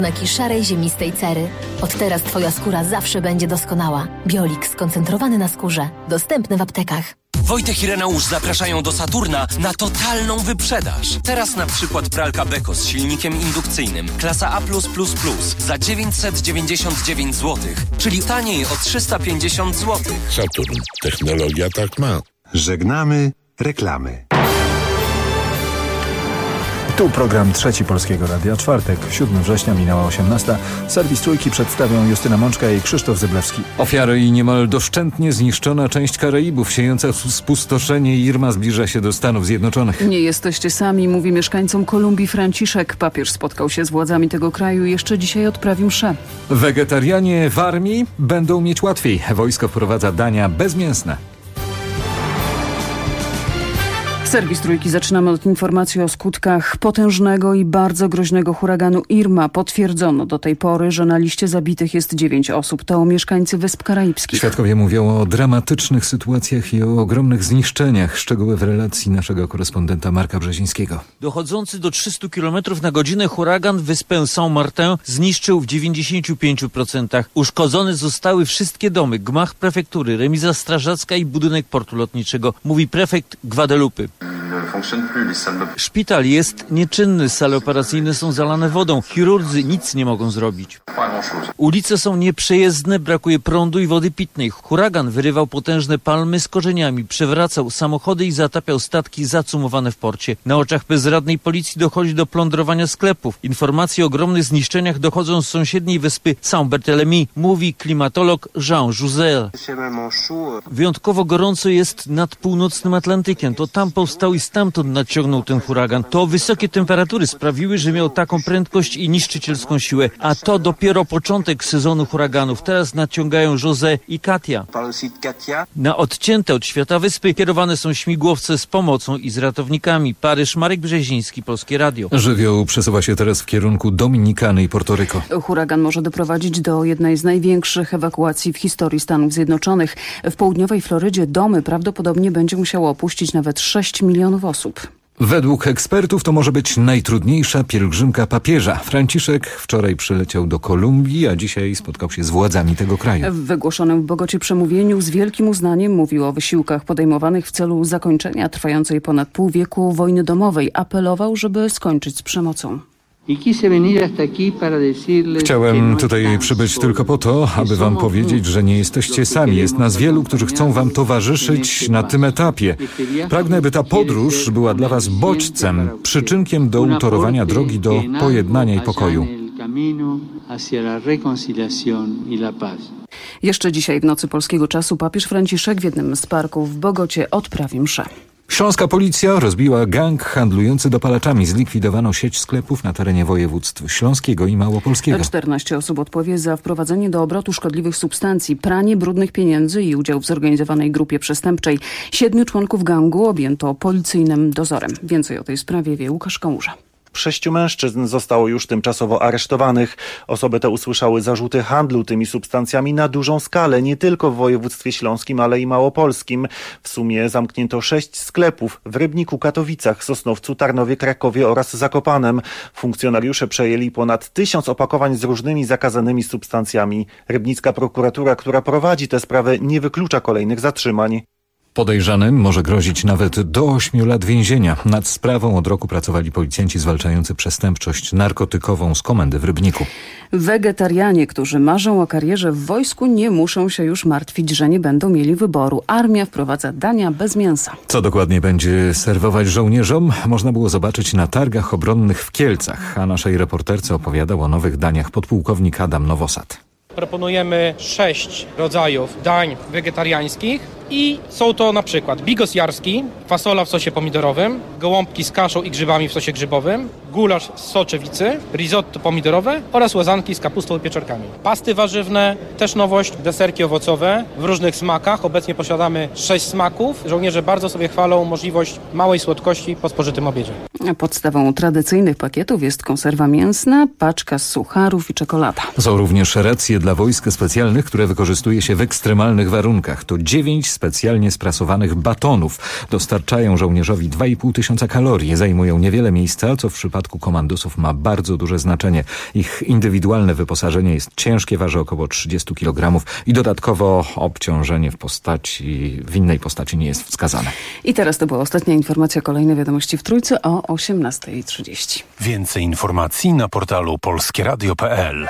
Znaki szarej, ziemistej cery. Od teraz Twoja skóra zawsze będzie doskonała. Biolik skoncentrowany na skórze. Dostępny w aptekach. Wojtek i Reneusz zapraszają do Saturna na totalną wyprzedaż. Teraz na przykład pralka Beko z silnikiem indukcyjnym. Klasa A+++ za 999 zł, czyli taniej o 350 zł. Saturn. Technologia tak ma. Żegnamy reklamy. Tu program Trzeci Polskiego Radia. Czwartek, 7 września, minęła 18. Serwis Trójki przedstawią Justyna Mączka i Krzysztof Zyblewski. Ofiary i niemal doszczętnie zniszczona część Karaibów, siejąca spustoszenie. Irma zbliża się do Stanów Zjednoczonych. Nie jesteście sami, mówi mieszkańcom Kolumbii Franciszek. Papież spotkał się z władzami tego kraju i jeszcze dzisiaj odprawił mszę. Wegetarianie w armii będą mieć łatwiej. Wojsko wprowadza dania bezmięsne. Serwis Trójki zaczynamy od informacji o skutkach potężnego i bardzo groźnego huraganu Irma. Potwierdzono do tej pory, że na liście zabitych jest 9 osób. To mieszkańcy Wysp Karaibskich. Świadkowie mówią o dramatycznych sytuacjach i o ogromnych zniszczeniach. Szczegóły w relacji naszego korespondenta Marka Brzezińskiego. Dochodzący do 300 km na godzinę huragan wyspę Saint-Martin zniszczył w 95%. Uszkodzone zostały wszystkie domy, gmach prefektury, remiza strażacka i budynek portu lotniczego, mówi prefekt Guadeloupe. Szpital jest nieczynny, sale operacyjne są zalane wodą, chirurdzy nic nie mogą zrobić. Ulice są nieprzejezdne, brakuje prądu i wody pitnej. Huragan wyrywał potężne palmy z korzeniami, przewracał samochody i zatapiał statki zacumowane w porcie. Na oczach bezradnej policji dochodzi do plądrowania sklepów. Informacje o ogromnych zniszczeniach dochodzą z sąsiedniej wyspy Saint-Barthélemy, mówi klimatolog Jean Jouzel. Wyjątkowo gorąco jest nad północnym Atlantykiem. To tam powstał i stamtąd nadciągnął ten huragan. To wysokie temperatury sprawiły, że miał taką prędkość i niszczycielską siłę. A to dopiero początek sezonu huraganów. Teraz nadciągają José i Katia. Na odcięte od świata wyspy kierowane są śmigłowce z pomocą i z ratownikami. Paryż, Marek Brzeziński, Polskie Radio. Żywioł przesuwa się teraz w kierunku Dominikany i Portoryko. Huragan może doprowadzić do jednej z największych ewakuacji w historii Stanów Zjednoczonych. W południowej Florydzie domy prawdopodobnie będzie musiało opuścić nawet 6 milionów osób. Według ekspertów to może być najtrudniejsza pielgrzymka papieża. Franciszek wczoraj przyleciał do Kolumbii, a dzisiaj spotkał się z władzami tego kraju. W wygłoszonym w Bogocie przemówieniu z wielkim uznaniem mówił o wysiłkach podejmowanych w celu zakończenia trwającej ponad pół wieku wojny domowej. Apelował, żeby skończyć z przemocą. Chciałem tutaj przybyć tylko po to, aby wam powiedzieć, że nie jesteście sami. Jest nas wielu, którzy chcą wam towarzyszyć na tym etapie. Pragnę, by ta podróż była dla was bodźcem, przyczynkiem do utorowania drogi do pojednania i pokoju. Jeszcze dzisiaj w nocy polskiego czasu papież Franciszek w jednym z parków w Bogocie odprawi mszę. Śląska policja rozbiła gang handlujący dopalaczami. Zlikwidowano sieć sklepów na terenie województw śląskiego i małopolskiego. 14 osób odpowie za wprowadzenie do obrotu szkodliwych substancji, pranie brudnych pieniędzy i udział w zorganizowanej grupie przestępczej. 7 członków gangu objęto policyjnym dozorem. Więcej o tej sprawie wie Łukasz Kałuża. 6 mężczyzn zostało już tymczasowo aresztowanych. Osoby te usłyszały zarzuty handlu tymi substancjami na dużą skalę, nie tylko w województwie śląskim, ale i małopolskim. W sumie zamknięto 6 sklepów w Rybniku, Katowicach, Sosnowcu, Tarnowie, Krakowie oraz Zakopanem. Funkcjonariusze przejęli ponad 1000 opakowań z różnymi zakazanymi substancjami. Rybnicka prokuratura, która prowadzi tę sprawę, nie wyklucza kolejnych zatrzymań. Podejrzanym może grozić nawet do 8 lat więzienia. Nad sprawą od roku pracowali policjanci zwalczający przestępczość narkotykową z komendy w Rybniku. Wegetarianie, którzy marzą o karierze w wojsku, nie muszą się już martwić, że nie będą mieli wyboru. Armia wprowadza dania bez mięsa. Co dokładnie będzie serwować żołnierzom, można było zobaczyć na targach obronnych w Kielcach, a naszej reporterce opowiadał o nowych daniach podpułkownik Adam Nowosad. Proponujemy 6 rodzajów dań wegetariańskich i są to na przykład bigos jarski, fasola w sosie pomidorowym, gołąbki z kaszą i grzybami w sosie grzybowym, gulasz z soczewicy, risotto pomidorowe oraz łazanki z kapustą i pieczarkami. Pasty warzywne, też nowość, deserki owocowe w różnych smakach. Obecnie posiadamy 6 smaków. Żołnierze bardzo sobie chwalą możliwość małej słodkości po spożytym obiedzie. Podstawą tradycyjnych pakietów jest konserwa mięsna, paczka z sucharów i czekolada. Są również racje dla wojsk specjalnych, które wykorzystuje się w ekstremalnych warunkach. To 9 specjalnie sprasowanych batonów. Dostarczają żołnierzowi 2,5 tysiąca kalorii. Zajmują niewiele miejsca, co w przypadku komandosów ma bardzo duże znaczenie. Ich indywidualne wyposażenie jest ciężkie, waży około 30 kg i dodatkowo obciążenie w innej postaci nie jest wskazane. I teraz to była ostatnia informacja. Kolejne wiadomości w Trójce o 18:30. Więcej informacji na portalu polskieradio.pl.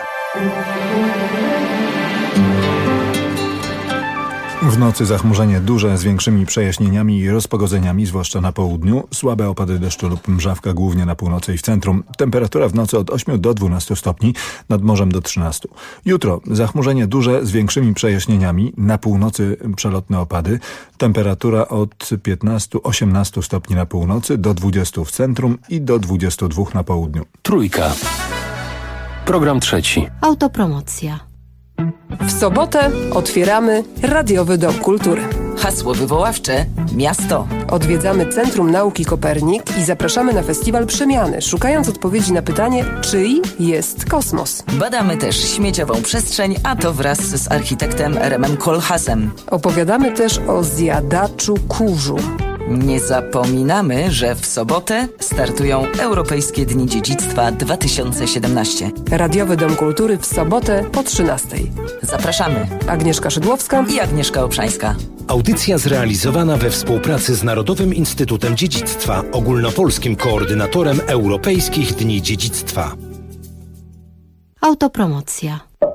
W nocy zachmurzenie duże z większymi przejaśnieniami i rozpogodzeniami, zwłaszcza na południu. Słabe opady deszczu lub mrzawka głównie na północy i w centrum. Temperatura w nocy od 8 do 12 stopni, nad morzem do 13. Jutro zachmurzenie duże z większymi przejaśnieniami, na północy przelotne opady. Temperatura od 15-18 stopni na północy do 20 w centrum i do 22 na południu. Trójka. Program trzeci. Autopromocja. W sobotę otwieramy Radiowy Dom Kultury. Hasło wywoławcze: miasto. Odwiedzamy Centrum Nauki Kopernik i zapraszamy na festiwal Przemiany, szukając odpowiedzi na pytanie, czyj jest kosmos. Badamy też śmieciową przestrzeń, a to wraz z architektem Remem Koolhaasem. Opowiadamy też o zjadaczu kurzu. Nie zapominamy, że w sobotę startują Europejskie Dni Dziedzictwa 2017. Radiowy Dom Kultury w sobotę po 13:00. Zapraszamy. Agnieszka Szydłowska i Agnieszka Obszańska. Audycja zrealizowana we współpracy z Narodowym Instytutem Dziedzictwa, ogólnopolskim koordynatorem Europejskich Dni Dziedzictwa. Autopromocja.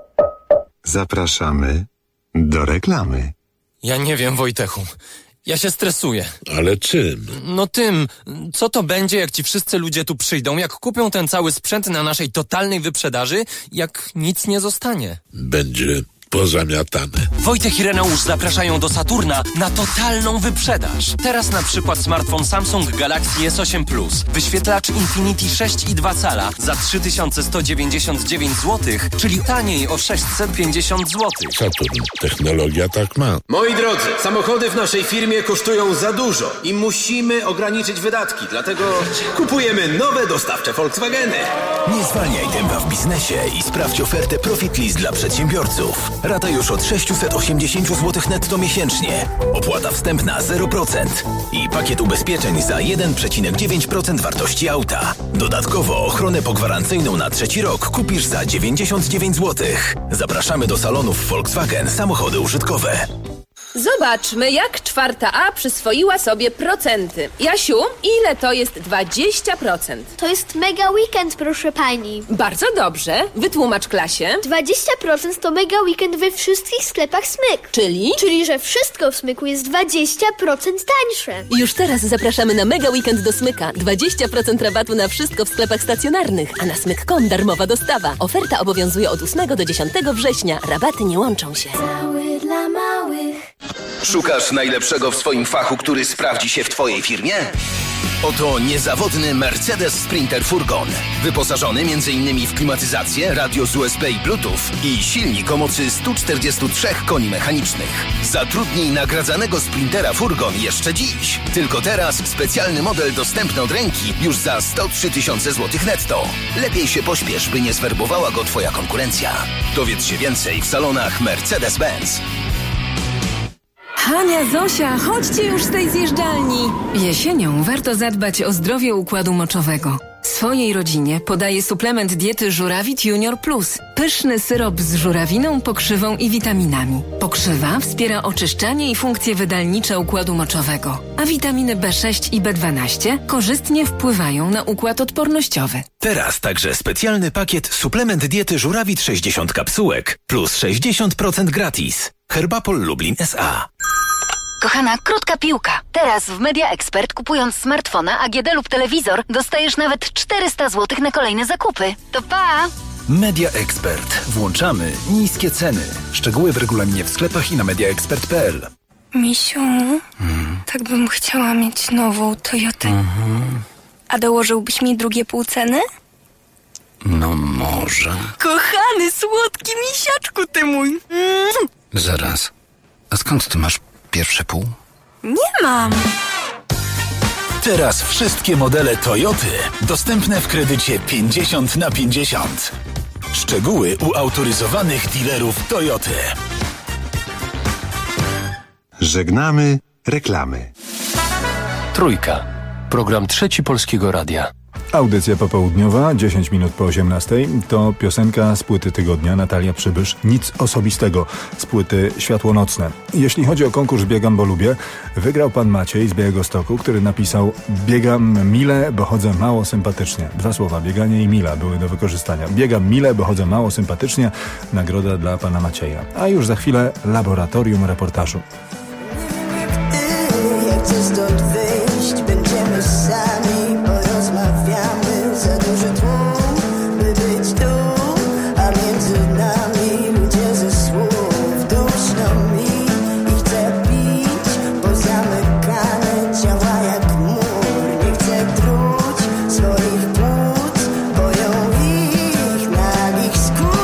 Zapraszamy do reklamy. Ja nie wiem, Wojtechu. Ja się stresuję. Ale czym? No tym, co to będzie, jak ci wszyscy ludzie tu przyjdą, jak kupią ten cały sprzęt na naszej totalnej wyprzedaży, jak nic nie zostanie. Będzie pozamiatane. Wojtek i Reneusz zapraszają do Saturna na totalną wyprzedaż. Teraz na przykład smartfon Samsung Galaxy S8 Plus, wyświetlacz Infinity 6,2 cala za 3199 zł, czyli taniej o 650 zł. Saturn. Technologia tak ma. Moi drodzy, samochody w naszej firmie kosztują za dużo i musimy ograniczyć wydatki, dlatego kupujemy nowe dostawcze Volkswageny. Nie zwalniaj tempa w biznesie i sprawdź ofertę Profit List dla przedsiębiorców. Rata już od 680 zł netto miesięcznie. Opłata wstępna 0% i pakiet ubezpieczeń za 1,9% wartości auta. Dodatkowo ochronę pogwarancyjną na 3. rok kupisz za 99 zł. Zapraszamy do salonów Volkswagen Samochody Użytkowe. Zobaczmy, jak 4A przyswoiła sobie procenty. Jasiu, ile to jest 20%? To jest mega weekend, proszę pani. Bardzo dobrze. Wytłumacz klasie. 20% to mega weekend we wszystkich sklepach Smyk. Czyli? Czyli, że wszystko w Smyku jest 20% tańsze. Już teraz zapraszamy na mega weekend do Smyka. 20% rabatu na wszystko w sklepach stacjonarnych, a na smyk.com darmowa dostawa. Oferta obowiązuje od 8 do 10 września. Rabaty nie łączą się. Cały dla małych. Szukasz najlepszego w swoim fachu, który sprawdzi się w twojej firmie? Oto niezawodny Mercedes Sprinter Furgon. Wyposażony m.in. w klimatyzację, radio z USB i Bluetooth i silnik o mocy 143 koni mechanicznych. Zatrudnij nagradzanego Sprintera Furgon jeszcze dziś. Tylko teraz specjalny model dostępny od ręki już za 103 tysiące złotych netto. Lepiej się pośpiesz, by nie zwerbowała go twoja konkurencja. Dowiedz się więcej w salonach Mercedes-Benz. Hania, Zosia, chodźcie już z tej zjeżdżalni. Jesienią warto zadbać o zdrowie układu moczowego. Swojej rodzinie podaję suplement diety Żurawit Junior Plus. Pyszny syrop z żurawiną, pokrzywą i witaminami. Pokrzywa wspiera oczyszczanie i funkcje wydalnicze układu moczowego, a witaminy B6 i B12 korzystnie wpływają na układ odpornościowy. Teraz także specjalny pakiet suplement diety Żurawit 60 kapsułek plus 60% gratis. Herbapol Lublin S.A. Kochana, krótka piłka. Teraz w Media Expert, kupując smartfona, AGD lub telewizor, dostajesz nawet 400 zł na kolejne zakupy. To pa! Media Expert. Włączamy niskie ceny. Szczegóły w regulaminie w sklepach i na mediaexpert.pl. Misiu, tak bym chciała mieć nową Toyotę. A dołożyłbyś mi drugie pół ceny? No może. Kochany, słodki misiaczku ty mój. Zaraz. A skąd ty masz pierwsze pół? Nie mam. Teraz wszystkie modele Toyoty dostępne w kredycie 50/50. Szczegóły u autoryzowanych dealerów Toyoty. Żegnamy reklamy. Trójka. Program Trzeci Polskiego Radia. Audycja popołudniowa, 10 minut po 18. To piosenka z płyty tygodnia Natalia Przybysz, Nic osobistego, z płyty Światło nocne. Jeśli chodzi o konkurs Biegam, bo lubię, wygrał pan Maciej z Białegostoku, który napisał: biegam mile, bo chodzę mało sympatycznie. 2 słowa, bieganie i mila były do wykorzystania. Biegam mile, bo chodzę mało sympatycznie. Nagroda dla pana Macieja. A już za chwilę laboratorium reportażu. Jak chcę stąd wyjść, będziemy sami, porozmawiamy, za duży tłum, by być tu, a między nami ludzie ze słów. Duszno mi i chcę pić, pozamykane ciała jak mur. Nie chcę truć swoich płuc, boją ich nagich skór.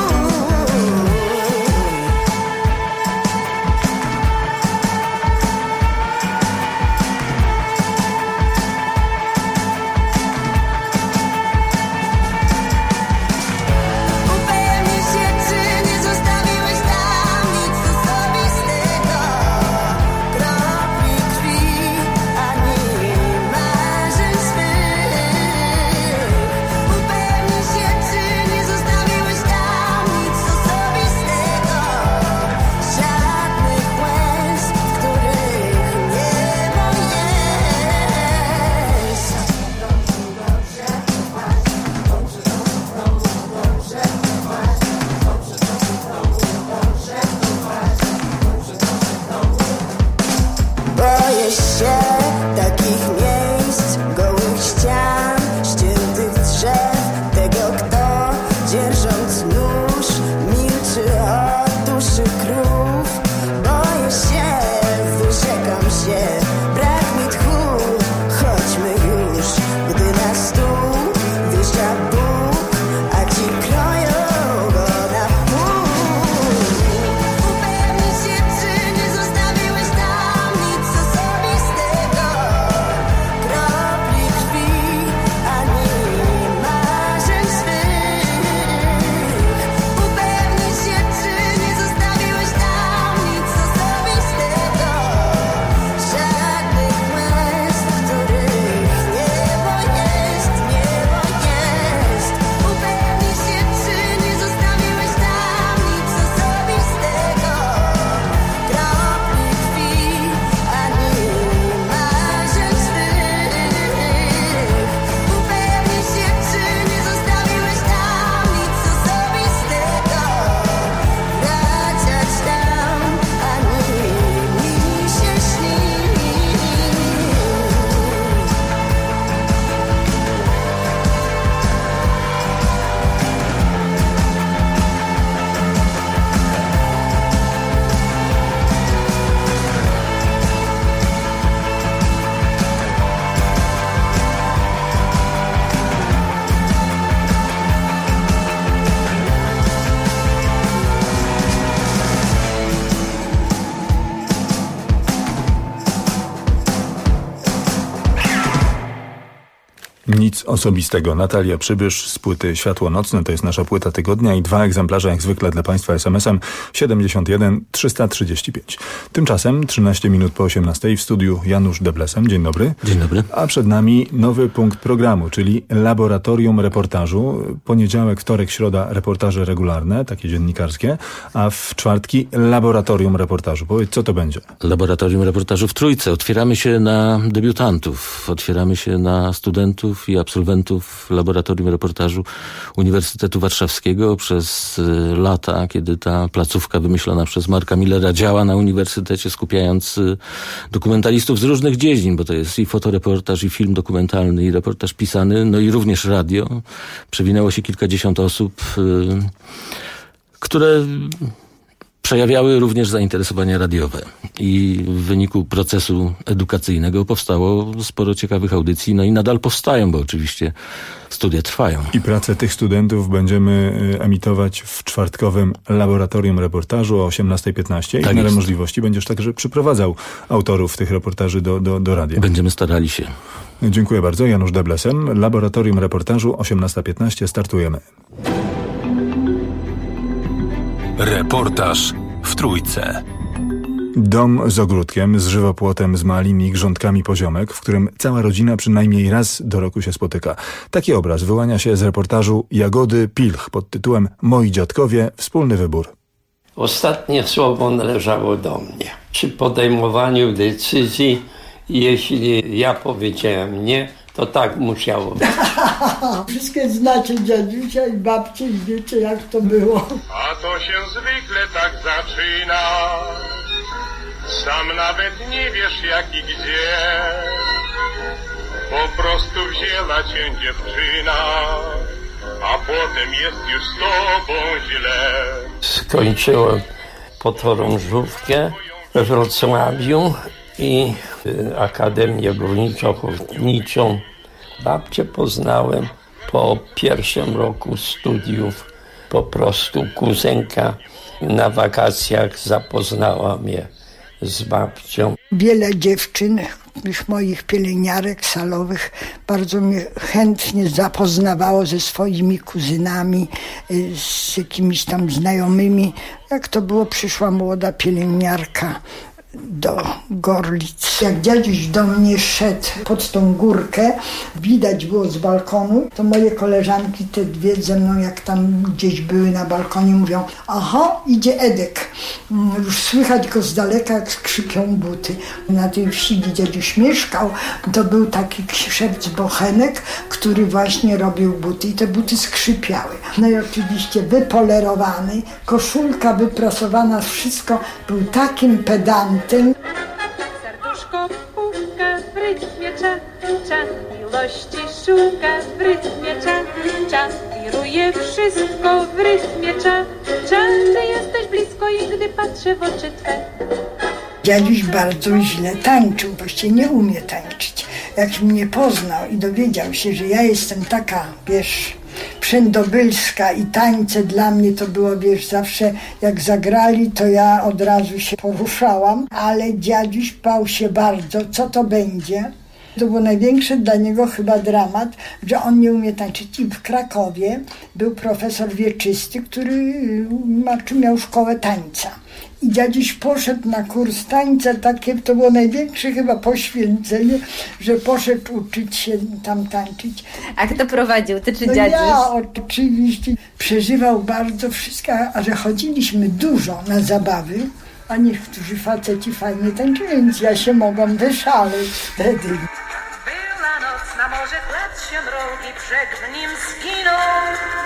Nic osobistego. Natalia Przybysz z płyty Światło nocne. To jest nasza płyta tygodnia i 2 egzemplarze jak zwykle dla Państwa SMS-em 71 335. Tymczasem 13 minut po 18 w studiu Janusz Deblesem. Dzień dobry. Dzień dobry. A przed nami nowy punkt programu, czyli laboratorium reportażu. Poniedziałek, wtorek, środa reportaże regularne, takie dziennikarskie, a w czwartki laboratorium reportażu. Powiedz, co to będzie? Laboratorium reportażu w Trójce. Otwieramy się na debiutantów, otwieramy się na studentów i absolwentów Laboratorium Reportażu Uniwersytetu Warszawskiego. Przez lata, kiedy ta placówka wymyślona przez Marka Millera działa na uniwersytecie, skupiając dokumentalistów z różnych dziedzin, bo to jest i fotoreportaż, i film dokumentalny, i reportaż pisany, no i również radio. Przewinęło się kilkadziesiąt osób, które przejawiały również zainteresowania radiowe. I w wyniku procesu edukacyjnego powstało sporo ciekawych audycji, no i nadal powstają, bo oczywiście studia trwają. I pracę tych studentów będziemy emitować w czwartkowym laboratorium reportażu o 18:15. I w miarę możliwości będziesz także przyprowadzał autorów tych reportaży do radia. Będziemy starali się. Dziękuję bardzo. Janusz Deblesen. Laboratorium reportażu 18:15. Startujemy. Reportaż w Trójce. Dom z ogródkiem, z żywopłotem, z małymi grządkami poziomek, w którym cała rodzina przynajmniej raz do roku się spotyka. Taki obraz wyłania się z reportażu Jagody Pilch pod tytułem Moi dziadkowie, wspólny wybór. Ostatnie słowo należało do mnie. Przy podejmowaniu decyzji, jeśli ja powiedziałem nie, to tak musiało być. Wszystkie znacie dziadusia i babcie i wiecie, jak to było. A to się zwykle tak zaczyna. Sam nawet nie wiesz jak i gdzie. Po prostu wzięła cię dziewczyna, a potem jest już z tobą źle. Skończyłem podchorążówkę we Wrocławiu i Akademię Górniczo-Hutniczą. Babcię poznałem po pierwszym roku studiów. Po prostu kuzynka na wakacjach zapoznała mnie z babcią. Wiele dziewczyn, już moich pielęgniarek salowych, bardzo mnie chętnie zapoznawało ze swoimi kuzynami, z jakimiś tam znajomymi. Jak to było, przyszła młoda pielęgniarka do Gorlic. Jak dziaduś do mnie szedł pod tą górkę, widać było z balkonu, to moje koleżanki, te dwie ze mną, jak tam gdzieś były na balkonie, mówią: aha, idzie Edek. Już słychać go z daleka, jak skrzypią buty. Na tej wsi, gdzie dziaduś mieszkał, to był taki szewc bochenek, który właśnie robił buty i te buty skrzypiały. No i oczywiście wypolerowany, koszulka wyprasowana, wszystko, był takim pedantem. Serduszko puka w rytmie cza, miłości szuka w rytmie cza, wiruje wszystko w rytmie cza, ty jesteś blisko i gdy patrzę w oczy Twe. Dziaduś bardzo źle tańczył, właściwie nie umie tańczyć. Jak mnie poznał i dowiedział się, że ja jestem taka, wiesz, przędobylska i tańce dla mnie to było, wiesz, zawsze jak zagrali, to ja od razu się poruszałam, ale dziaduś bał się bardzo, co to będzie. To był największy dla niego chyba dramat, że on nie umie tańczyć. I w Krakowie był profesor wieczysty, który miał szkołę tańca. I dziaduś poszedł na kurs tańca, takie to było największe chyba poświęcenie, że poszedł uczyć się tam tańczyć. A kto prowadził, ty czy no dziaduś? Ja oczywiście. Przeżywał bardzo wszystko, a że chodziliśmy dużo na zabawy, a niektórzy faceci fajnie tańczyli, więc ja się mogłam wyszaleć wtedy. Była noc, na morze kładł się mrok i brzeg w nim zginął.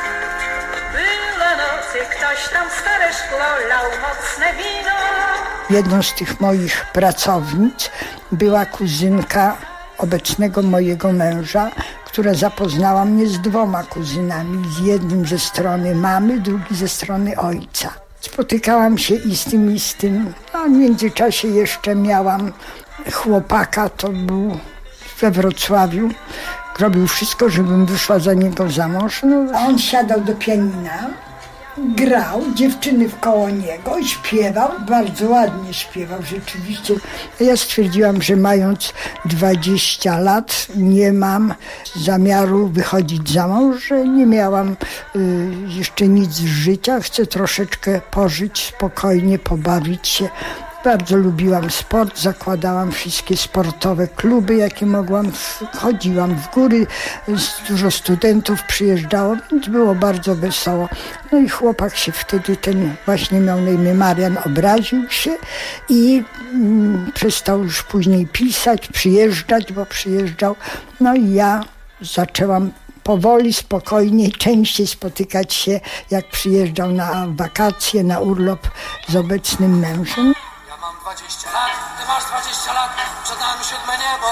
Była noc i ktoś tam stare szkło lał mocne wino. Jedną z tych moich pracownic była kuzynka obecnego mojego męża, która zapoznała mnie z dwoma kuzynami. Z jednym ze strony mamy, drugi ze strony ojca. Spotykałam się i z tym, a w międzyczasie jeszcze miałam chłopaka, to był we Wrocławiu. Robił wszystko, żebym wyszła za niego za mąż. No, a on siadał do pianina, grał, dziewczyny wkoło niego, śpiewał, bardzo ładnie śpiewał rzeczywiście. Ja stwierdziłam, że mając 20 lat nie mam zamiaru wychodzić za mąż, że nie miałam jeszcze nic z życia, chcę troszeczkę pożyć spokojnie, pobawić się. Bardzo lubiłam sport, zakładałam wszystkie sportowe kluby, jakie mogłam, chodziłam w góry, dużo studentów przyjeżdżało, więc było bardzo wesoło. No i chłopak się wtedy, ten właśnie miał na imię Marian, obraził się i przestał już później pisać, przyjeżdżać, bo przyjeżdżał. No i ja zaczęłam powoli, spokojnie, częściej spotykać się, jak przyjeżdżał na wakacje, na urlop z obecnym mężem. 20 lat, ty masz 20 lat, przed nami 7 niebo.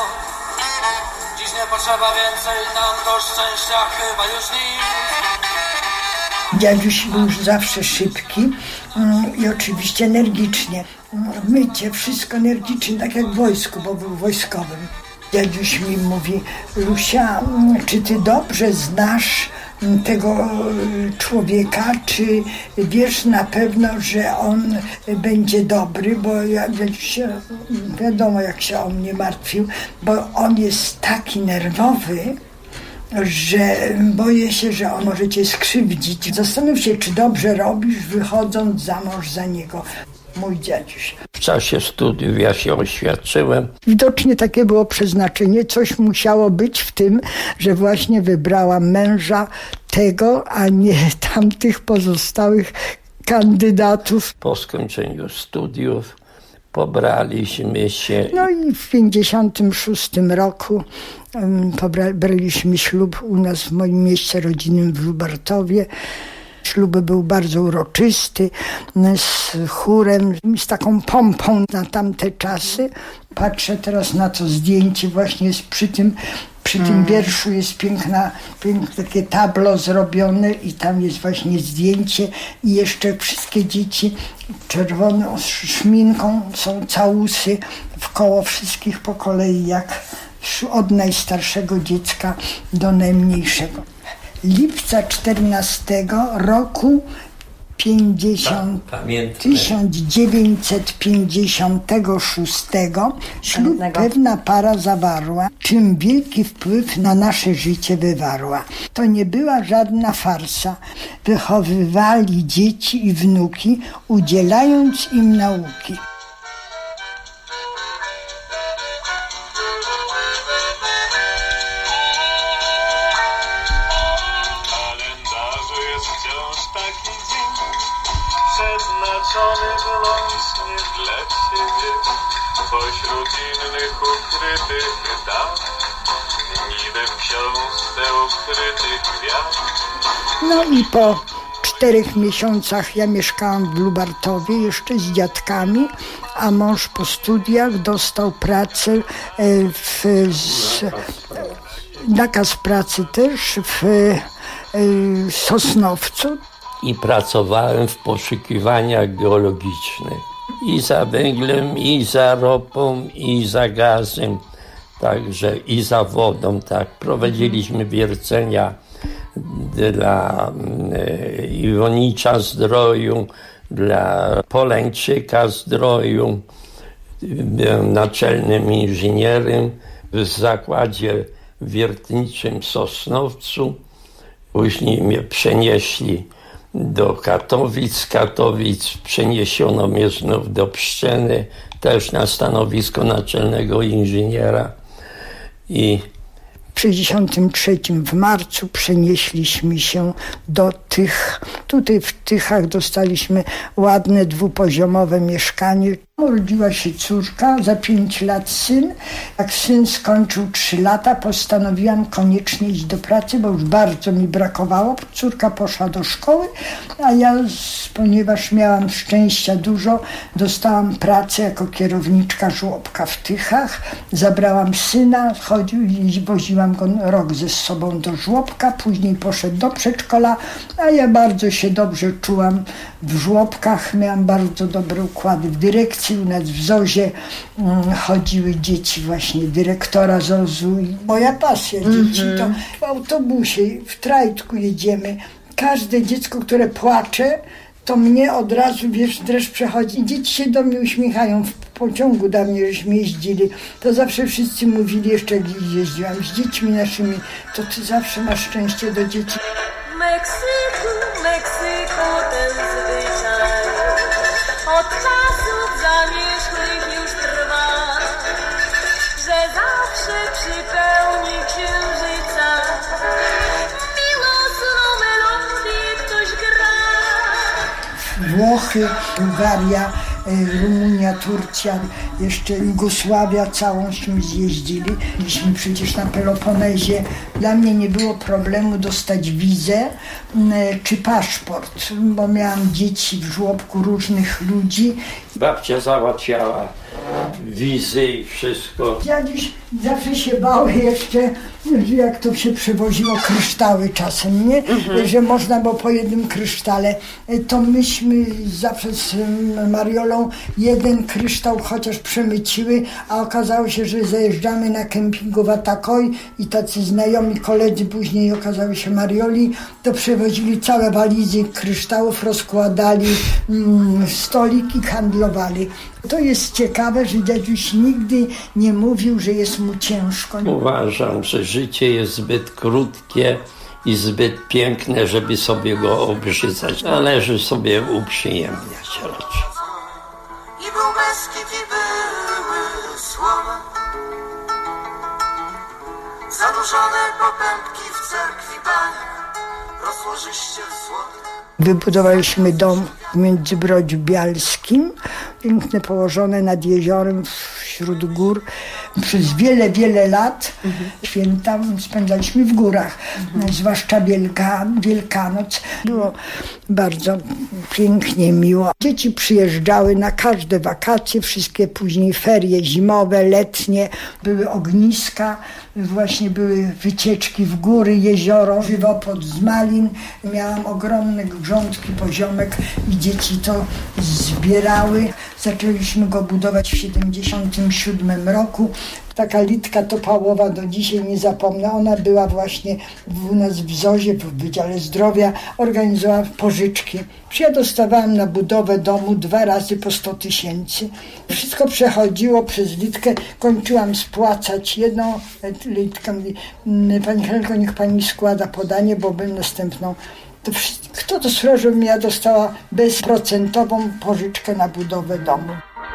Dziś nie potrzeba więcej nam do szczęścia chyba już nic. Dziaduś był już zawsze szybki i oczywiście energicznie. Mycie, wszystko energicznie, tak jak w wojsku, bo był wojskowym. Dziaduś mi mówi: Lusia, czy ty dobrze znasz tego człowieka, czy wiesz na pewno, że on będzie dobry, bo ja wiadomo, jak się o mnie martwił, bo on jest taki nerwowy, że boję się, że on może cię skrzywdzić. Zastanów się, czy dobrze robisz, wychodząc za mąż za niego. Mój dziaduś. W czasie studiów ja się oświadczyłem. Widocznie takie było przeznaczenie. Coś musiało być w tym, że właśnie wybrałam męża tego, a nie tamtych pozostałych kandydatów. Po skończeniu studiów pobraliśmy się. No i w 1956 roku braliśmy ślub u nas w moim mieście rodzinnym w Lubartowie. Ślub był bardzo uroczysty, z chórem, z taką pompą na tamte czasy. Patrzę teraz na to zdjęcie, właśnie jest przy tym wierszu jest piękne takie tablo zrobione i tam jest właśnie zdjęcie i jeszcze wszystkie dzieci czerwoną szminką, są całusy wkoło wszystkich po kolei, jak od najstarszego dziecka do najmniejszego. Lipca 14 roku 1956 ślub pewna para zawarła, czym wielki wpływ na nasze życie wywarła. To nie była żadna farsa. Wychowywali dzieci i wnuki, udzielając im nauki. Przeznaczony wyłącznie dla ciebie, pośród innych ukrytych dat, niby w książce ukrytych kwiat. No i po 4 miesiącach ja mieszkałam w Lubartowie jeszcze z dziadkami, a mąż po studiach dostał pracę nakaz pracy też w Sosnowcu. I pracowałem w poszukiwaniach geologicznych. I za węglem, i za ropą, i za gazem, także i za wodą. Tak. Prowadziliśmy wiercenia dla Iwonicza Zdroju, dla Polańczyka Zdroju. Byłem naczelnym inżynierem w zakładzie wiertniczym w Sosnowcu. Później mnie przenieśli do Katowic. Z Katowic przeniesiono mnie znów do Pszczyny, też na stanowisko naczelnego inżyniera. I w 1963 w marcu przenieśliśmy się do Tych. Tutaj w Tychach dostaliśmy ładne 2-poziomowe mieszkanie. Urodziła się córka, za 5 lat syn. Jak syn skończył 3 lata, postanowiłam koniecznie iść do pracy, bo już bardzo mi brakowało. Córka poszła do szkoły, a ja, ponieważ miałam szczęścia dużo, dostałam pracę jako kierowniczka żłobka w Tychach. Zabrałam syna, chodził i woziłam go rok ze sobą do żłobka, później poszedł do przedszkola, a ja bardzo się dobrze czułam w żłobkach. Miałam bardzo dobre układy w dyrekcji. U nas w ZOZ-ie chodziły dzieci właśnie dyrektora ZOZ-u. Moja pasja dzieci to w autobusie, w trajtku jedziemy. Każde dziecko, które płacze, to mnie od razu, dreszcz przechodzi. I dzieci się do mnie uśmiechają. W pociągu dawniej żeśmy jeździli, to zawsze wszyscy mówili, jeszcze jak jeździłam z dziećmi naszymi, to ty zawsze masz szczęście do dzieci. Meksyku, ten zwyczaj od czasów zamierzchłych już trwa, że zawsze przy pełni księżyca miłosną melodię ktoś gra. Włochy, Bułgaria, Rumunia, Turcja, jeszcze Jugosławia całośmy zjeździli. Byliśmy przecież na Peloponezie. Dla mnie nie było problemu dostać wizę czy paszport, bo miałam dzieci w żłobku, różnych ludzi. Babcia załatwiała wizy i wszystko. Ja dziś zawsze się bałem jeszcze, Że jak to się przewoziło kryształy czasem, nie? Że można było po jednym krysztale. To myśmy zawsze z Mariolą jeden kryształ chociaż przemyciły, a okazało się, że zajeżdżamy na kempingu w Atakoj i tacy znajomi koledzy później okazały się Marioli, to przewozili całe walizy kryształów, rozkładali stolik i handlowali. To jest ciekawe, że dziaduś nigdy nie mówił, że jest mu ciężko. Uważam, że życie jest zbyt krótkie i zbyt piękne, żeby sobie go obrzydzać. Należy sobie uprzyjemniać raczej. I był Beskid, i były słowa zanurzone popępki w cerkwi baniach, rozłożyście złote. Wybudowaliśmy dom w Międzybrodziu Bialskim, pięknie położone nad jeziorem wśród gór. Przez wiele, wiele lat święta spędzaliśmy w górach, zwłaszcza Wielkanoc. Było bardzo pięknie, miło. Dzieci przyjeżdżały na każde wakacje, wszystkie później ferie zimowe, letnie. Były ogniska, właśnie były wycieczki w góry, jezioro, żywopłot z malin. Miałam ogromne grządki, poziomek i dzieci to zbierały. Zaczęliśmy go budować w 1977 roku. Taka litka topałowa, do dzisiaj nie zapomnę. Ona była właśnie u nas w ZOZ-ie, w Wydziale Zdrowia, organizowała pożyczki. Ja dostawałam na budowę domu 2 razy po 100 000. Wszystko przechodziło przez litkę. Kończyłam spłacać jedną litkę. Pani Helenko, niech pani składa podanie, bo bym następną. Kto to sprawia, żebym ja dostała bezprocentową pożyczkę na budowę domu?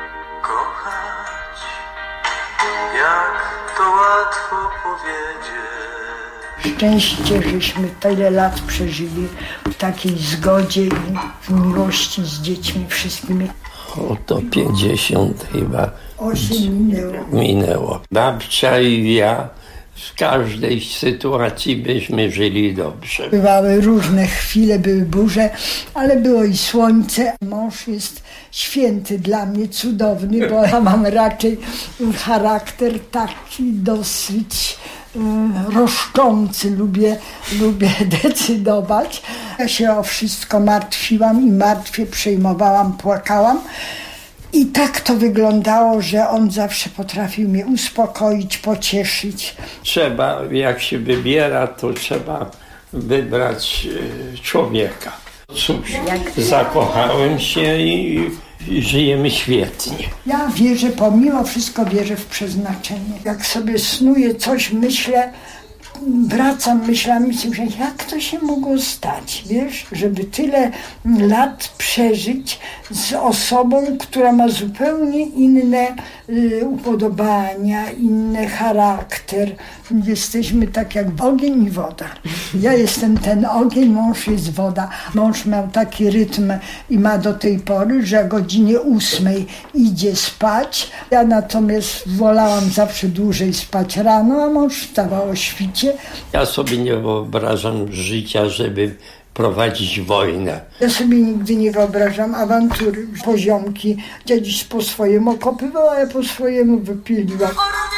Jak to łatwo powiedzieć. Szczęście, żeśmy tyle lat przeżyli w takiej zgodzie i w miłości z dziećmi wszystkimi. Oto 50 chyba 8 minęło. Babcia i ja w każdej sytuacji byśmy żyli dobrze. Bywały różne chwile, były burze, ale było i słońce. Mąż jest święty dla mnie, cudowny, bo ja mam raczej charakter taki dosyć roszczący, lubię decydować. Ja się o wszystko martwiłam i martwie przejmowałam, płakałam. I tak to wyglądało, że on zawsze potrafił mnie uspokoić, pocieszyć. Trzeba, jak się wybiera, to trzeba wybrać człowieka. Cóż, zakochałem się i żyjemy świetnie. Ja wierzę, pomimo wszystko wierzę w przeznaczenie. Jak sobie snuję coś, myślę, wracam myślami, jak to się mogło stać, wiesz, żeby tyle lat przeżyć z osobą, która ma zupełnie inne upodobania, inny charakter. Jesteśmy tak jak ogień i woda. Ja jestem ten ogień, mąż jest woda. Mąż miał taki rytm i ma do tej pory, że o godzinie 8 idzie spać. Ja natomiast wolałam zawsze dłużej spać rano, a mąż wstawał o świcie. Ja sobie nie wyobrażam życia, żeby prowadzić wojnę. Ja sobie nigdy nie wyobrażam awantury, poziomki. Dziadziś po swojemu okopywał, a ja po swojemu wypiliłam.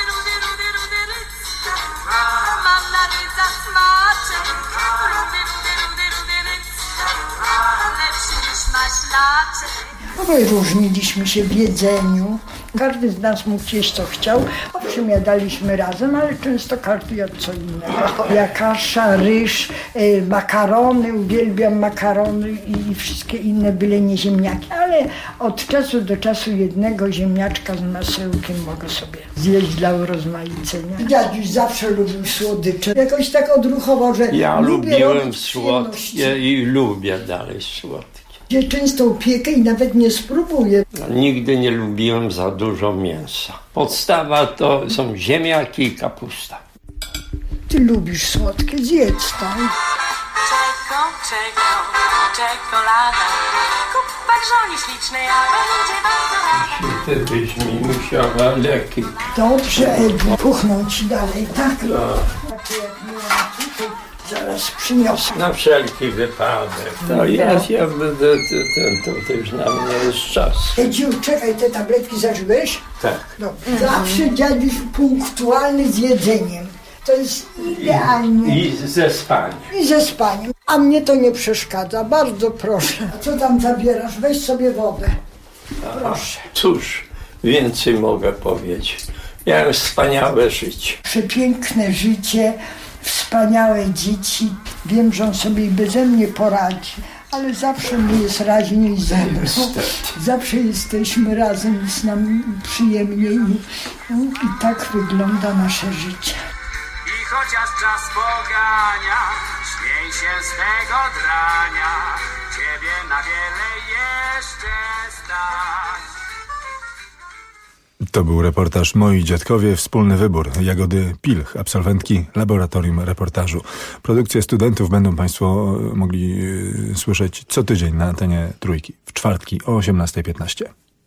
Różniliśmy się w jedzeniu. Każdy z nas mógł jeść co chciał. Owszem, jadaliśmy razem, ale często każdy jadł co innego. Ja kasza, ryż, makarony, uwielbiam makarony i wszystkie inne, byle nie ziemniaki. Ale od czasu do czasu jednego ziemniaczka z masełkiem mogę sobie zjeść dla urozmaicenia. Dziaduś zawsze lubił słodycze. Jakoś tak odruchowo, że ja lubiłem słodkie i lubię dalej słodkie. Ja często upiekę i nawet nie spróbuję. Nigdy nie lubiłem za dużo mięsa. Podstawa to są ziemniaki i kapusta. Ty lubisz słodkie, zjedz to. Czekolada, kupa grzoni ślicznej, a będzie bardzo Ty byś mi musiała leki. Dobrze, Edu, puchną ci dalej, tak? Zaraz przyniosę. Na wszelki wypadek. No ja będę, to już na mnie jest czas. Edziu, czekaj, te tabletki zażyłeś? Tak. No. Zawsze dziaduś punktualny z jedzeniem. To jest idealnie. I ze spaniem. I ze spaniem. A mnie to nie przeszkadza. Bardzo proszę. Co tam zabierasz? Weź sobie wodę. Proszę. Cóż, więcej mogę powiedzieć. Miałem wspaniałe życie. Przepiękne życie, wspaniałe dzieci. Wiem, że on sobie beze mnie poradzi, ale zawsze mi jest raźniej ze mną. Zawsze jesteśmy razem, jest nam przyjemniej i tak wygląda nasze życie. I chociaż czas pogania, śmiej się z tego drania, ciebie na wiele jeszcze stać. To był reportaż Moi dziadkowie, wspólny wybór Jagody Pilch, absolwentki Laboratorium Reportażu. Produkcje studentów będą Państwo mogli słyszeć co tydzień na antenie Trójki, w czwartki o 18:15.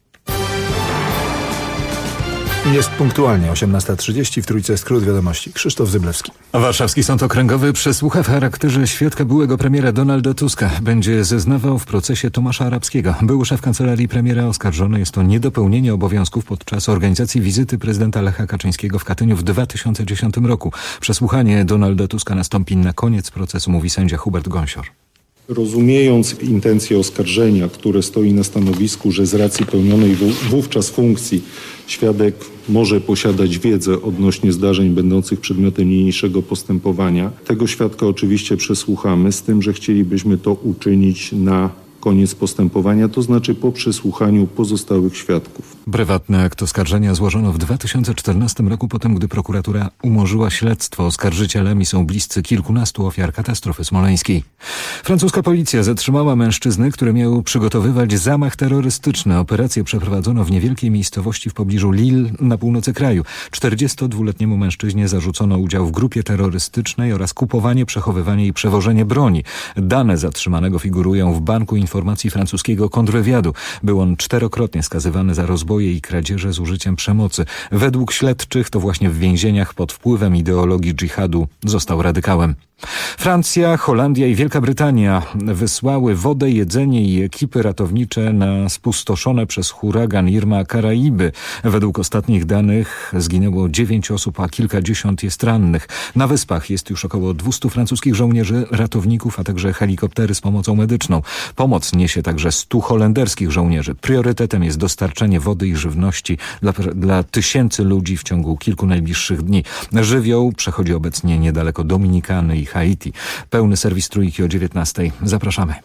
Jest punktualnie 18:30, w Trójce skrót wiadomości. Krzysztof Zyblewski. Warszawski Sąd Okręgowy przesłucha w charakterze świadka byłego premiera Donalda Tuska. Będzie zeznawał w procesie Tomasza Arabskiego. Były szef kancelarii premiera oskarżony jest o niedopełnienie obowiązków podczas organizacji wizyty prezydenta Lecha Kaczyńskiego w Katyniu w 2010 roku. Przesłuchanie Donalda Tuska nastąpi na koniec procesu, mówi sędzia Hubert Gąsior. Rozumiejąc intencje oskarżenia, które stoi na stanowisku, że z racji pełnionej wówczas funkcji świadek może posiadać wiedzę odnośnie zdarzeń będących przedmiotem niniejszego postępowania, tego świadka oczywiście przesłuchamy, z tym, że chcielibyśmy to uczynić na koniec postępowania, to znaczy po przesłuchaniu pozostałych świadków. Prywatny akt oskarżenia złożono w 2014 roku, potem gdy prokuratura umorzyła śledztwo. Oskarżycielami są bliscy kilkunastu ofiar katastrofy smoleńskiej. Francuska policja zatrzymała mężczyznę, który miał przygotowywać zamach terrorystyczny. Operację przeprowadzono w niewielkiej miejscowości w pobliżu Lille na północy kraju. 42-letniemu mężczyźnie zarzucono udział w grupie terrorystycznej oraz kupowanie, przechowywanie i przewożenie broni. Dane zatrzymanego figurują w banku informacji francuskiego kontrwywiadu. Był on 4-krotnie skazywany za rozboje i kradzieże z użyciem przemocy. Według śledczych to właśnie w więzieniach pod wpływem ideologii dżihadu został radykałem. Francja, Holandia i Wielka Brytania wysłały wodę, jedzenie i ekipy ratownicze na spustoszone przez huragan Irma Karaiby. Według ostatnich danych zginęło 9 osób, a kilkadziesiąt jest rannych. Na wyspach jest już około 200 francuskich żołnierzy, ratowników, a także helikoptery z pomocą medyczną. Pomoc niesie także 100 holenderskich żołnierzy. Priorytetem jest dostarczenie wody i żywności dla tysięcy ludzi w ciągu kilku najbliższych dni. Żywioł przechodzi obecnie niedaleko Dominikany i Haiti. Pełny serwis Trójki o 19:00. Zapraszamy.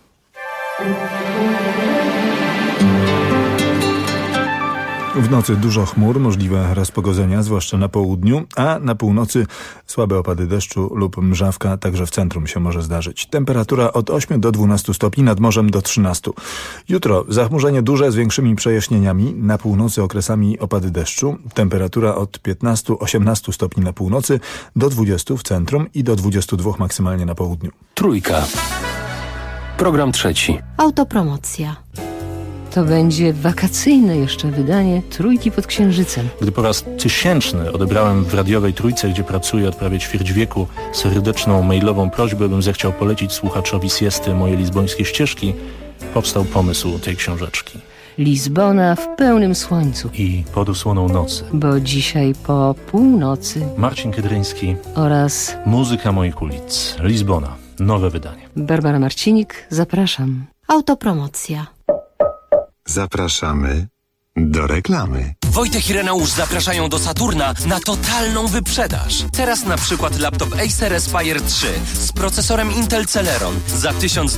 W nocy dużo chmur, możliwe rozpogodzenia, zwłaszcza na południu, a na północy słabe opady deszczu lub mrzawka, także w centrum się może zdarzyć. Temperatura od 8 do 12 stopni, nad morzem do 13. Jutro zachmurzenie duże z większymi przejaśnieniami, na północy okresami opady deszczu. Temperatura od 15-18 stopni na północy do 20 w centrum i do 22 maksymalnie na południu. Trójka. Program trzeci. Autopromocja. To będzie wakacyjne jeszcze wydanie Trójki pod Księżycem. Gdy po raz 1000 odebrałem w radiowej Trójce, gdzie pracuję od prawie ćwierć wieku, serdeczną mailową prośbę, bym zechciał polecić słuchaczowi siesty moje lizbońskie ścieżki, powstał pomysł tej książeczki. Lizbona w pełnym słońcu. I pod osłoną nocy. Bo dzisiaj po północy. Marcin Kydryński oraz Muzyka moich ulic. Lizbona. Nowe wydanie. Barbara Marcinik, zapraszam. Autopromocja. Zapraszamy do reklamy. Wojtek i Reneusz zapraszają do Saturna na totalną wyprzedaż. Teraz na przykład laptop Acer Aspire 3 z procesorem Intel Celeron za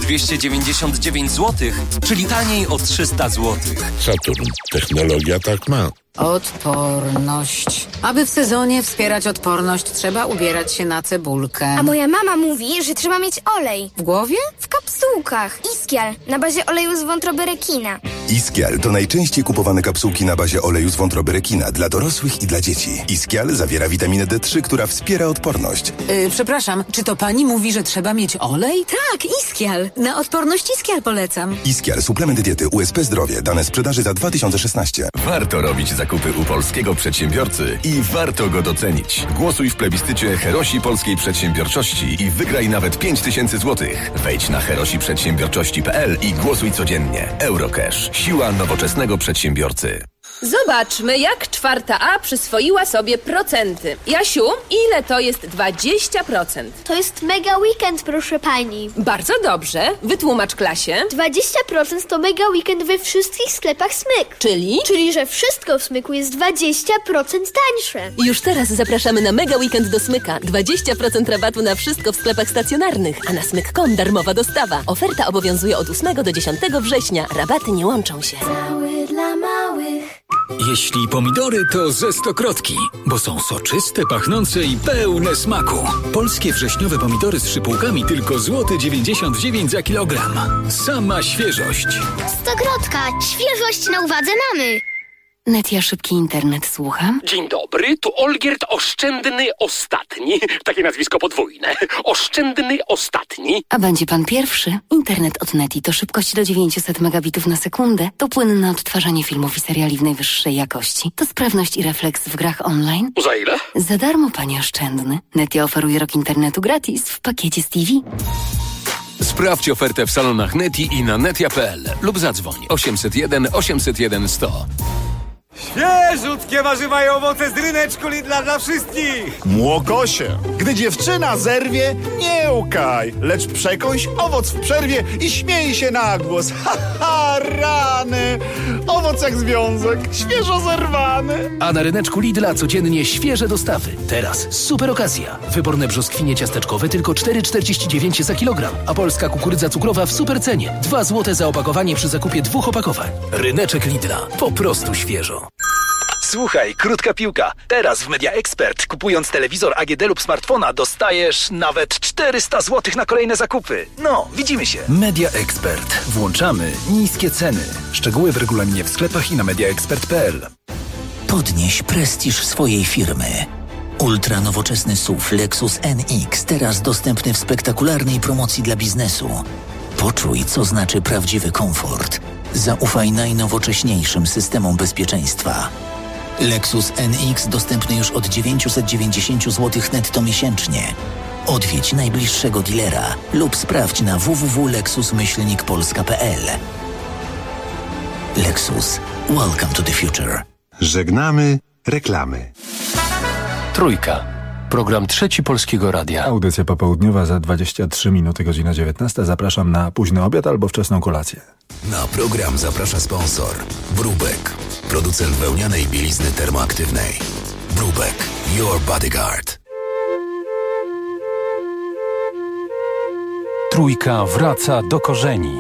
1299 zł, czyli taniej o 300 zł. Saturn. Technologia tak ma. Odporność. Aby w sezonie wspierać odporność, trzeba ubierać się na cebulkę. A moja mama mówi, że trzeba mieć olej. W głowie? W kapsułkach. Iskial, na bazie oleju z wątroby rekina. Iskial to najczęściej kupowane kapsułki na bazie oleju z wątroby rekina dla dorosłych i dla dzieci. Iskial zawiera witaminę D3, która wspiera odporność. Przepraszam, czy to pani mówi, że trzeba mieć olej? Tak, Iskial. Na odporność Iskial polecam. Iskial, suplement diety USP Zdrowie. Dane sprzedaży za 2016. Warto robić zakupy u polskiego przedsiębiorcy i warto go docenić. Głosuj w plebiscycie Herosi Polskiej Przedsiębiorczości i wygraj nawet 5000 zł. Wejdź na herosiprzedsiębiorczości.pl i głosuj codziennie. Eurocash. Siła nowoczesnego przedsiębiorcy. Zobaczmy, jak 4A przyswoiła sobie procenty. Jasiu, ile to jest 20%? To jest mega weekend, proszę pani. Bardzo dobrze. Wytłumacz klasie. 20% to mega weekend we wszystkich sklepach Smyk. Czyli? Czyli, że wszystko w Smyku jest 20% tańsze. Już teraz zapraszamy na mega weekend do Smyka. 20% rabatu na wszystko w sklepach stacjonarnych, a na smyk.com darmowa dostawa. Oferta obowiązuje od 8 do 10 września. Rabaty nie łączą się. Cały dla małych. Jeśli pomidory, to ze Stokrotki, bo są soczyste, pachnące i pełne smaku. Polskie wrześniowe pomidory z szypułkami tylko złoty 99 za kilogram. Sama świeżość. Stokrotka. Świeżość na uwadze mamy. Netia, szybki internet, słucham. Dzień dobry, tu Olgierd Oszczędny Ostatni. Takie nazwisko podwójne. Oszczędny Ostatni. A będzie pan pierwszy. Internet od Neti to szybkość do 900 megabitów na sekundę, to płynne odtwarzanie filmów i seriali w najwyższej jakości, to sprawność i refleks w grach online. Za ile? Za darmo, panie Oszczędny. Netia oferuje rok internetu gratis w pakiecie z TV. Sprawdź ofertę w salonach Neti i na netia.pl lub zadzwoń 801 801 100. Świeżutkie warzywa i owoce z ryneczku Lidla dla wszystkich! Młokosie, gdy dziewczyna zerwie, nie łkaj, lecz przekąś owoc w przerwie i śmiej się na głos. Ha, ha, rany! Owoc jak związek, świeżo zerwany. A na ryneczku Lidla codziennie świeże dostawy. Teraz super okazja. Wyborne brzoskwinie ciasteczkowe tylko 4,49 za kilogram, a polska kukurydza cukrowa w super cenie. 2 zł za opakowanie przy zakupie 2 opakowań. Ryneczek Lidla. Po prostu świeżo. Słuchaj, krótka piłka. Teraz w Media Expert, kupując telewizor AGD lub smartfona, dostajesz nawet 400 zł na kolejne zakupy. No, widzimy się. Media Expert. Włączamy niskie ceny. Szczegóły w regulaminie w sklepach i na mediaexpert.pl. Podnieś prestiż swojej firmy. Ultra nowoczesny SUV Lexus NX, teraz dostępny w spektakularnej promocji dla biznesu. Poczuj, co znaczy prawdziwy komfort. Zaufaj najnowocześniejszym systemom bezpieczeństwa. Lexus NX dostępny już od 990 zł netto miesięcznie. Odwiedź najbliższego dealera lub sprawdź na www.lexus-polska.pl. Lexus. Welcome to the future. Żegnamy reklamy. Trójka. Program Trzeci Polskiego Radia. Audycja popołudniowa za 23 minuty, godzina 19. Zapraszam na późny obiad albo wczesną kolację. Na program zaprasza sponsor Brubek, producent wełnianej bielizny termoaktywnej. Brubek, your bodyguard. Trójka wraca do korzeni.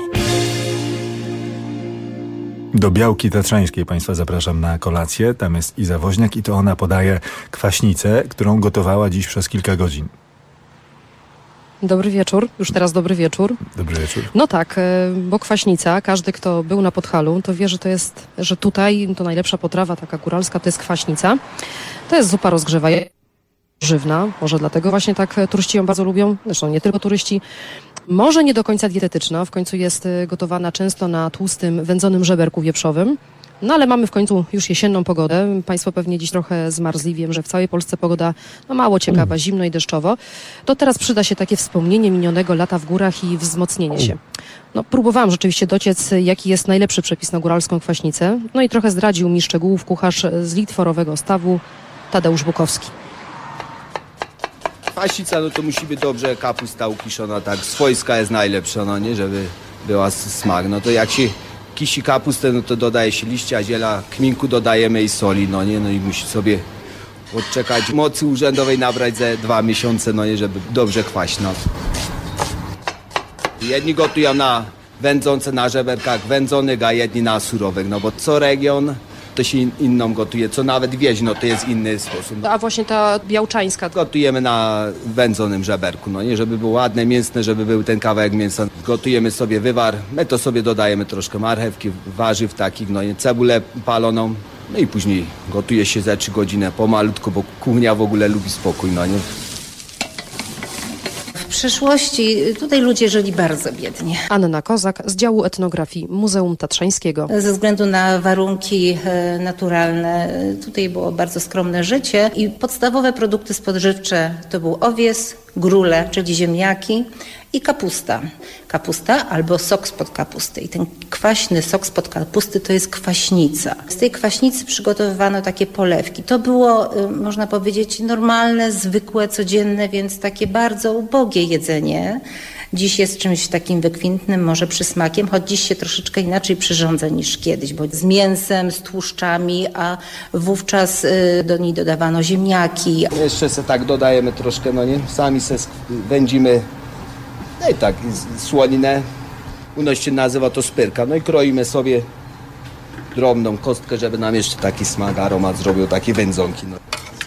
Do Białki Tatrzańskiej Państwa zapraszam na kolację. Tam jest Iza Woźniak i to ona podaje kwaśnicę, którą gotowała dziś przez kilka godzin. Dobry wieczór, już teraz dobry wieczór. Dobry wieczór. No tak, bo kwaśnica, każdy kto był na Podhalu, to wie, że tutaj to najlepsza potrawa taka góralska to jest kwaśnica. To jest zupa żywna, może dlatego właśnie tak turyści ją bardzo lubią, zresztą nie tylko turyści. Może nie do końca dietetyczna, w końcu jest gotowana często na tłustym, wędzonym żeberku wieprzowym. No ale mamy w końcu już jesienną pogodę. Państwo pewnie dziś trochę zmarzli. Wiem, że w całej Polsce pogoda mało ciekawa, zimno i deszczowo. To teraz przyda się takie wspomnienie minionego lata w górach i wzmocnienie się. No, próbowałam rzeczywiście dociec, jaki jest najlepszy przepis na góralską kwaśnicę. No i trochę zdradził mi szczegółów kucharz z Litworowego Stawu, Tadeusz Bukowski. Kwaśnica, no to musi być dobrze kapusta ukiszona, tak swojska jest najlepsza, no nie, żeby była smak. No to jak się kisi kapustę, no to dodaje się liścia ziela, kminku dodajemy i soli, no nie, no i musi sobie odczekać mocy urzędowej, nabrać ze 2 miesiące, no nie, żeby dobrze kwaśno. Jedni gotują na wędzące na żeberkach wędzonych, a jedni na surowych, no bo co region to się inną gotuje, co nawet wieś, no to jest inny sposób. A właśnie ta białczańska? Gotujemy na wędzonym żeberku, no nie, żeby było ładne, mięsne, żeby był ten kawałek mięsa. Gotujemy sobie wywar, my to sobie dodajemy troszkę marchewki, warzyw takich, no nie, cebulę paloną, no i później gotuje się za 3 godziny pomalutko, bo kuchnia w ogóle lubi spokój, no nie. W przeszłości tutaj ludzie żyli bardzo biednie. Anna Kozak z działu etnografii Muzeum Tatrzańskiego. Ze względu na warunki naturalne tutaj było bardzo skromne życie i podstawowe produkty spożywcze to był owies, grule, czyli ziemniaki i kapusta. Kapusta albo sok spod kapusty. I ten kwaśny sok spod kapusty to jest kwaśnica. Z tej kwaśnicy przygotowywano takie polewki. To było, można powiedzieć, normalne, zwykłe, codzienne, więc takie bardzo ubogie jedzenie. Dziś jest czymś takim wykwintnym, może przysmakiem, choć dziś się troszeczkę inaczej przyrządza niż kiedyś, bo z mięsem, z tłuszczami, a wówczas do niej dodawano ziemniaki. Jeszcze se tak dodajemy troszkę, no nie? Sami se wędzimy, no i tak, słoninę, u nas się nazywa to spyrka, no i kroimy sobie drobną kostkę, żeby nam jeszcze taki smak, aromat zrobił, takie wędzonki. No.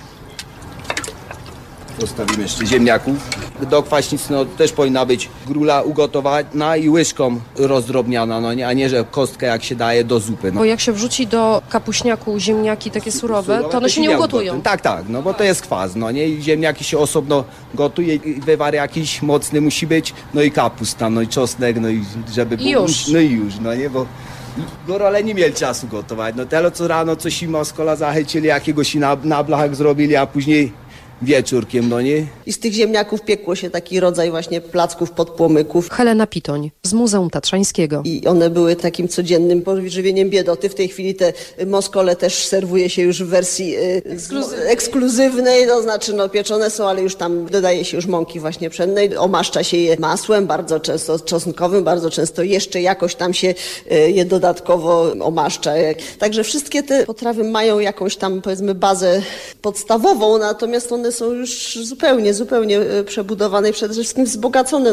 Zostawimy jeszcze ziemniaków. Do kwaśnicy no, też powinna być grula ugotowana i łyżką rozdrobniana, no nie, a nie, że kostkę jak się daje do zupy. No. Bo jak się wrzuci do kapuśniaku ziemniaki takie surowe, to one się nie ugotują. Tak, no bo to jest kwas, no nie, i ziemniaki się osobno gotuje i wywar jakiś mocny musi być, no i kapusta, no i czosnek, no i żeby... I już. No i już, no nie, bo gorole nie mieli czasu gotować, no tyle co rano coś im oskola zachęcili, jakiegoś na blachach zrobili, a później wieczórkiem, no nie? I z tych ziemniaków piekło się taki rodzaj właśnie placków podpłomyków. Helena Pitoń z Muzeum Tatrzańskiego. I one były takim codziennym pożywieniem biedoty. W tej chwili te moskole też serwuje się już w wersji ekskluzywnej, to znaczy no pieczone są, ale już tam dodaje się już mąki właśnie pszennej. Omaszcza się je masłem, bardzo często czosnkowym, bardzo często jeszcze jakoś tam się je dodatkowo omaszcza. Także wszystkie te potrawy mają jakąś tam powiedzmy bazę podstawową, natomiast one są już zupełnie przebudowane i przede wszystkim wzbogacone.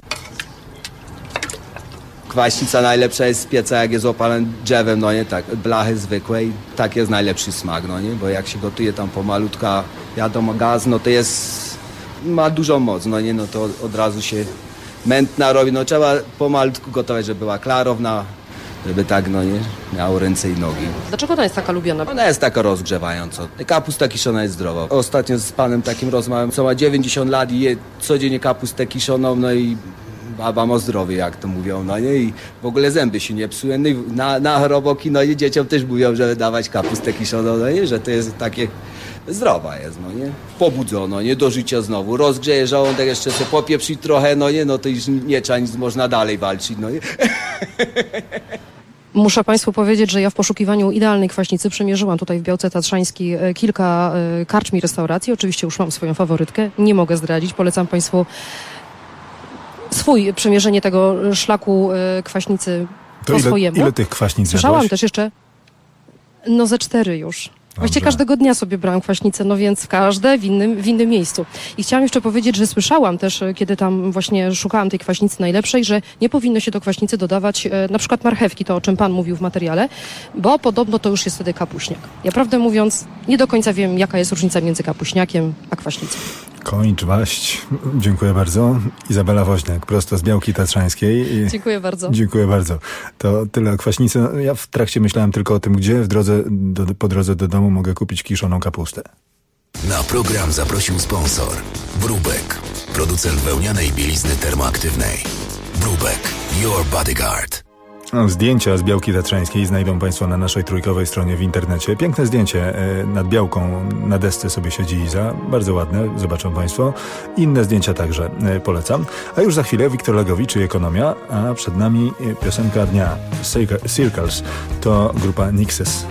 Kwaśnica najlepsza jest z pieca, jak jest opalona drzewem, no nie, tak, blachy zwykłej, tak jest najlepszy smak, no nie, bo jak się gotuje tam pomalutka, wiadomo, gaz, no to jest, ma dużą moc, no nie, no to od razu się mętna robi, no trzeba pomalutku gotować, żeby była klarowna, żeby tak, no nie, miało ręce i nogi. Dlaczego ona jest taka lubiana? Ona jest taka rozgrzewająca. Kapusta kiszona jest zdrowa. Ostatnio z panem takim rozmawiam, co ma 90 lat i je codziennie kapustę kiszoną, no i baba ma zdrowie, jak to mówią, no nie, i w ogóle zęby się nie psują. No i na choroboki, no i dzieciom też mówią, żeby dawać kapustę kiszoną, no nie, że to jest takie zdrowa jest, no nie. Pobudzono, nie, do życia znowu. Rozgrzeje żołądek, jeszcze sobie popieprzyć trochę, no nie, no to już nie trzeba nic, można dalej walczyć, no nie. Muszę Państwu powiedzieć, że ja w poszukiwaniu idealnej kwaśnicy przemierzyłam tutaj w Białce Tatrzańskiej kilka karczm i restauracji. Oczywiście już mam swoją faworytkę, nie mogę zdradzić. Polecam Państwu przemierzenie tego szlaku kwaśnicy po swojemu. Ile tych kwaśnic Słyszałam jadłaś? też jeszcze, no ze 4 już. Właściwie Dobrze. każdego dnia sobie brałam kwaśnicę, no więc każde w innym miejscu. I chciałam jeszcze powiedzieć, że słyszałam też, kiedy tam właśnie szukałam tej kwaśnicy najlepszej, że nie powinno się do kwaśnicy dodawać na przykład marchewki, to o czym Pan mówił w materiale, bo podobno to już jest wtedy kapuśniak. Ja prawdę mówiąc nie do końca wiem, jaka jest różnica między kapuśniakiem a kwaśnicą. Kończ waść. Dziękuję bardzo. Izabela Woźniak, prosto z Białki Tatrzańskiej. Dziękuję bardzo. Dziękuję bardzo. To tyle o kwaśnicy. No, ja w trakcie myślałem tylko o tym, gdzie po drodze do domu mogę kupić kiszoną kapustę. Na program zaprosił sponsor Brubek, producent wełnianej bielizny termoaktywnej. Brubek, your bodyguard. Zdjęcia z Białki Tatrzańskiej znajdą Państwo na naszej trójkowej stronie w internecie. Piękne zdjęcie nad Białką, na desce sobie siedzi Iza. Bardzo ładne, zobaczą Państwo. Inne zdjęcia także polecam. A już za chwilę Wiktor Legowicz i Ekonomia, a przed nami piosenka dnia. Circles to grupa Nixes.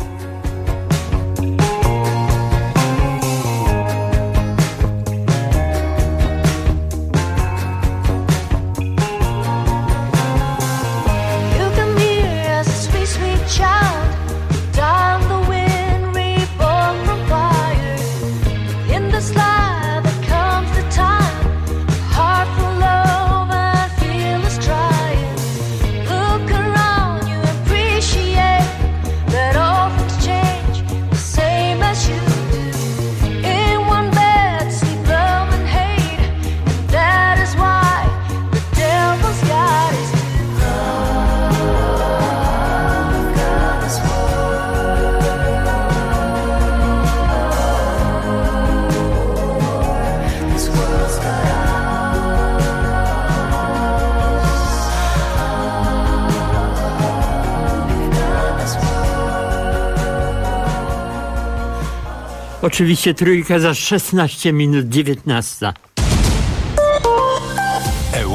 Oczywiście trójka za 16 minut 19.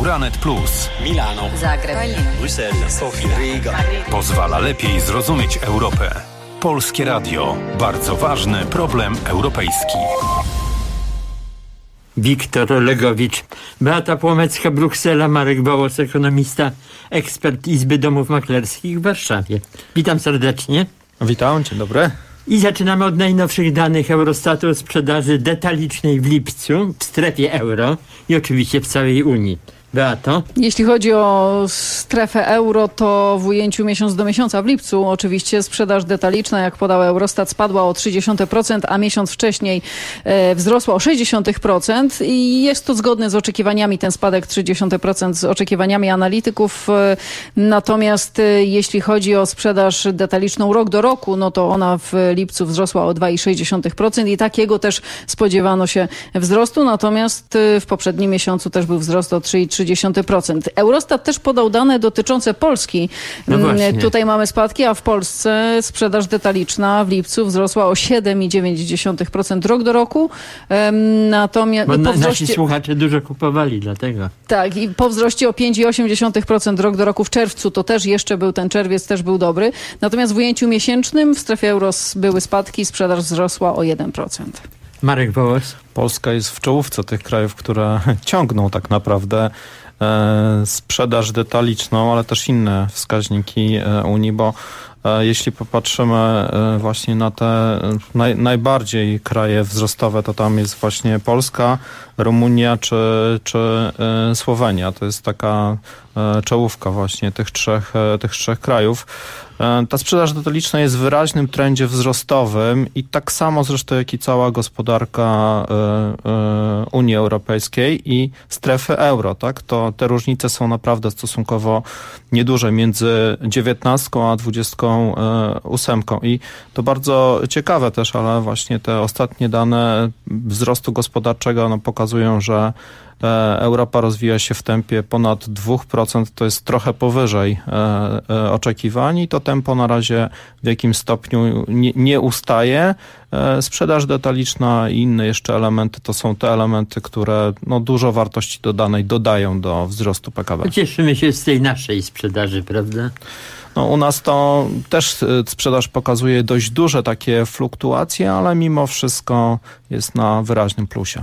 Euranet Plus. Milano, Zagreb, Bruksela, Sofia, Riga. Pozwala lepiej zrozumieć Europę. Polskie Radio. Bardzo ważny problem europejski. Wiktor Olegowicz, Beata Płomecka, Bruksela, Marek Wołos, ekonomista, ekspert Izby Domów Maklerskich w Warszawie. Witam serdecznie. Witam, dzień dobry. I zaczynamy od najnowszych danych Eurostatu o sprzedaży detalicznej w lipcu w strefie euro i oczywiście w całej Unii. Beato? Jeśli chodzi o strefę euro, to w ujęciu miesiąc do miesiąca w lipcu oczywiście sprzedaż detaliczna, jak podał Eurostat, spadła o 0,3%, a miesiąc wcześniej wzrosła o 0,6% i jest to zgodne z oczekiwaniami, ten spadek 0,3% z oczekiwaniami analityków. Natomiast jeśli chodzi o sprzedaż detaliczną rok do roku, no to ona w lipcu wzrosła o 2,6% i takiego też spodziewano się wzrostu, natomiast w poprzednim miesiącu też był wzrost o 3,3%. Eurostat też podał dane dotyczące Polski. No tutaj mamy spadki, a w Polsce sprzedaż detaliczna w lipcu wzrosła o 7,9% rok do roku. Natomiast bo nasi słuchacze dużo kupowali, dlatego. Tak, i po wzroście o 5,8% rok do roku w czerwcu, to też jeszcze był ten czerwiec, też był dobry. Natomiast w ujęciu miesięcznym w strefie euro były spadki, sprzedaż wzrosła o 1%. Marek Wołos. Polska jest w czołówce tych krajów, które ciągną tak naprawdę sprzedaż detaliczną, ale też inne wskaźniki Unii, bo jeśli popatrzymy właśnie na te najbardziej kraje wzrostowe, to tam jest właśnie Polska, Rumunia czy Słowenia. To jest taka czołówka właśnie tych trzech krajów. Ta sprzedaż detaliczna jest w wyraźnym trendzie wzrostowym i tak samo zresztą jak i cała gospodarka Unii Europejskiej i strefy euro, tak? To te różnice są naprawdę stosunkowo nieduże między 19 a 28 i to bardzo ciekawe też, ale właśnie te ostatnie dane wzrostu gospodarczego pokazują, że Europa rozwija się w tempie ponad 2%, to jest trochę powyżej oczekiwań i to tempo na razie w jakimś stopniu nie ustaje. Sprzedaż detaliczna i inne jeszcze elementy to są te elementy, które dużo wartości dodanej dodają do wzrostu PKB. Cieszymy się z tej naszej sprzedaży, prawda? U nas to też sprzedaż pokazuje dość duże takie fluktuacje, ale mimo wszystko jest na wyraźnym plusie.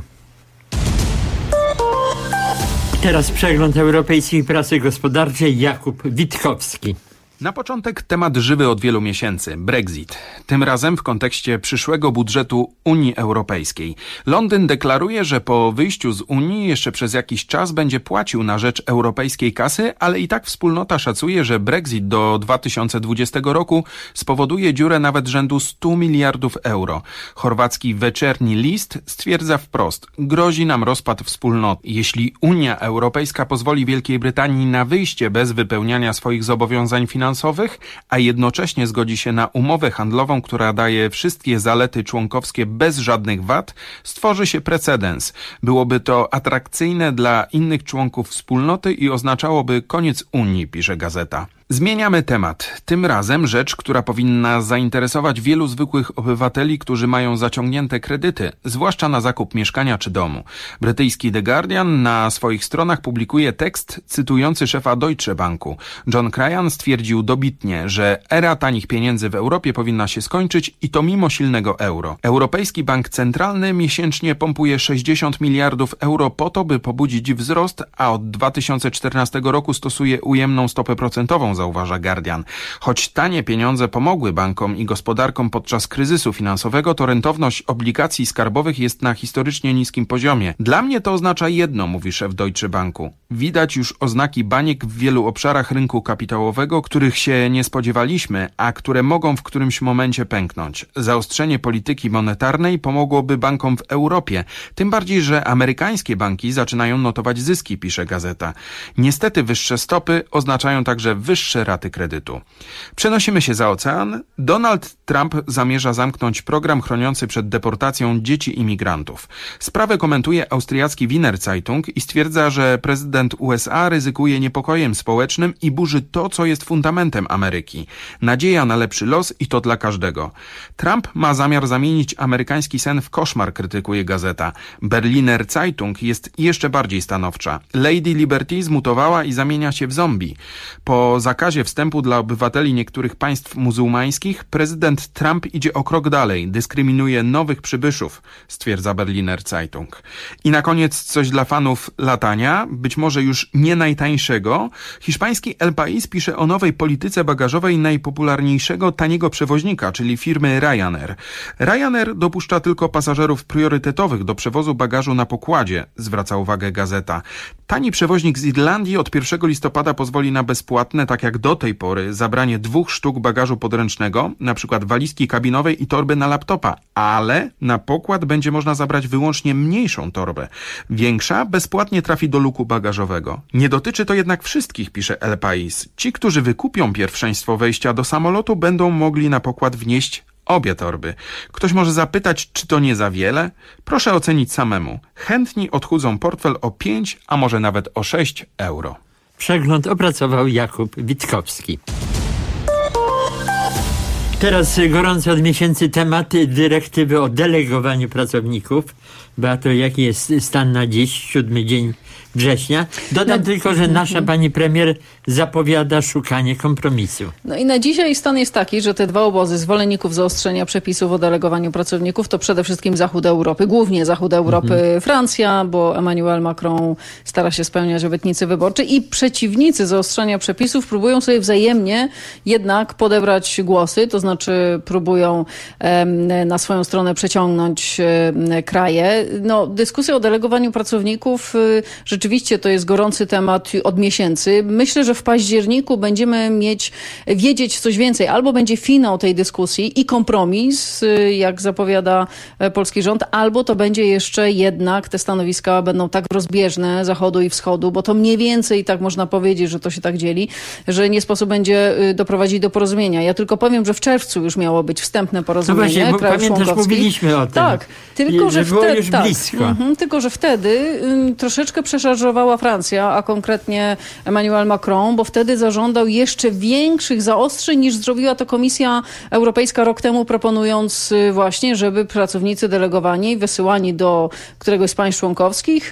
Teraz przegląd europejskiej prasy gospodarczej. Jakub Witkowski. Na początek temat żywy od wielu miesięcy – Brexit. Tym razem w kontekście przyszłego budżetu Unii Europejskiej. Londyn deklaruje, że po wyjściu z Unii jeszcze przez jakiś czas będzie płacił na rzecz europejskiej kasy, ale i tak wspólnota szacuje, że Brexit do 2020 roku spowoduje dziurę nawet rzędu 100 miliardów euro. Chorwacki Wieczerni List stwierdza wprost – grozi nam rozpad wspólnoty. Jeśli Unia Europejska pozwoli Wielkiej Brytanii na wyjście bez wypełniania swoich zobowiązań finansowych, a jednocześnie zgodzi się na umowę handlową, która daje wszystkie zalety członkowskie bez żadnych wad, stworzy się precedens. Byłoby to atrakcyjne dla innych członków wspólnoty i oznaczałoby koniec Unii, pisze gazeta. Zmieniamy temat. Tym razem rzecz, która powinna zainteresować wielu zwykłych obywateli, którzy mają zaciągnięte kredyty, zwłaszcza na zakup mieszkania czy domu. Brytyjski The Guardian na swoich stronach publikuje tekst cytujący szefa Deutsche Banku. John Cryan stwierdził dobitnie, że era tanich pieniędzy w Europie powinna się skończyć i to mimo silnego euro. Europejski Bank Centralny miesięcznie pompuje 60 miliardów euro po to, by pobudzić wzrost, a od 2014 roku stosuje ujemną stopę procentową, zauważa Guardian. Choć tanie pieniądze pomogły bankom i gospodarkom podczas kryzysu finansowego, to rentowność obligacji skarbowych jest na historycznie niskim poziomie. Dla mnie to oznacza jedno, mówi szef Deutsche Banku. Widać już oznaki baniek w wielu obszarach rynku kapitałowego, których się nie spodziewaliśmy, a które mogą w którymś momencie pęknąć. Zaostrzenie polityki monetarnej pomogłoby bankom w Europie, tym bardziej, że amerykańskie banki zaczynają notować zyski, pisze gazeta. Niestety wyższe stopy oznaczają także wyższe wyższe raty kredytu. Przenosimy się za ocean. Donald Trump zamierza zamknąć program chroniący przed deportacją dzieci imigrantów. Sprawę komentuje austriacki Wiener Zeitung i stwierdza, że prezydent USA ryzykuje niepokojem społecznym i burzy to, co jest fundamentem Ameryki. Nadzieja na lepszy los i to dla każdego. Trump ma zamiar zamienić amerykański sen w koszmar, krytykuje gazeta. Berliner Zeitung jest jeszcze bardziej stanowcza. Lady Liberty zmutowała i zamienia się w zombie. Po zakazie wstępu dla obywateli niektórych państw muzułmańskich prezydent Trump idzie o krok dalej, dyskryminuje nowych przybyszów, stwierdza Berliner Zeitung. I na koniec coś dla fanów latania, być może już nie najtańszego. Hiszpański El País pisze o nowej polityce bagażowej najpopularniejszego taniego przewoźnika, czyli firmy Ryanair. Ryanair dopuszcza tylko pasażerów priorytetowych do przewozu bagażu na pokładzie, zwraca uwagę gazeta. Tani przewoźnik z Irlandii od 1 listopada pozwoli na bezpłatne, tak jak do tej pory, zabranie 2 sztuk bagażu podręcznego, na przykład walizki kabinowej i torby na laptopa, ale na pokład będzie można zabrać wyłącznie mniejszą torbę. Większa bezpłatnie trafi do luku bagażowego. Nie dotyczy to jednak wszystkich, pisze El País. Ci, którzy wykupią pierwszeństwo wejścia do samolotu, będą mogli na pokład wnieść obie torby. Ktoś może zapytać, czy to nie za wiele? Proszę ocenić samemu. Chętni odchudzą portfel o 5, a może nawet o 6 euro. Przegląd opracował Jakub Witkowski. Teraz gorący od miesięcy temat dyrektywy o delegowaniu pracowników. Beato, jaki jest stan na dziś, 7 dzień września? Dodam tylko, że nasza pani premier zapowiada szukanie kompromisu. No i na dzisiaj stan jest taki, że te dwa obozy zwolenników zaostrzenia przepisów o delegowaniu pracowników to przede wszystkim Zachód Europy, głównie Zachód Europy, Francja, bo Emmanuel Macron stara się spełniać obietnice wyborcze i przeciwnicy zaostrzenia przepisów próbują sobie wzajemnie jednak podebrać głosy, to znaczy próbują na swoją stronę przeciągnąć kraje. No, dyskusja o delegowaniu pracowników rzeczywiście to jest gorący temat od miesięcy. Myślę, że w październiku będziemy wiedzieć coś więcej. Albo będzie finał tej dyskusji i kompromis, jak zapowiada polski rząd, albo to będzie jeszcze jednak, te stanowiska będą tak rozbieżne Zachodu i Wschodu, bo to mniej więcej tak można powiedzieć, że to się tak dzieli, że nie sposób będzie doprowadzić do porozumienia. Ja tylko powiem, że w czerwcu już miało być wstępne porozumienie krajów członkowskich. Pamiętasz, mówiliśmy o tym. Tak, tylko że wtedy, blisko. Tylko że wtedy troszeczkę przeszarżowała Francja, a konkretnie Emmanuel Macron, bo wtedy zażądał jeszcze większych zaostrzeń niż zrobiła to Komisja Europejska rok temu, proponując właśnie, żeby pracownicy delegowani, wysyłani do któregoś z państw członkowskich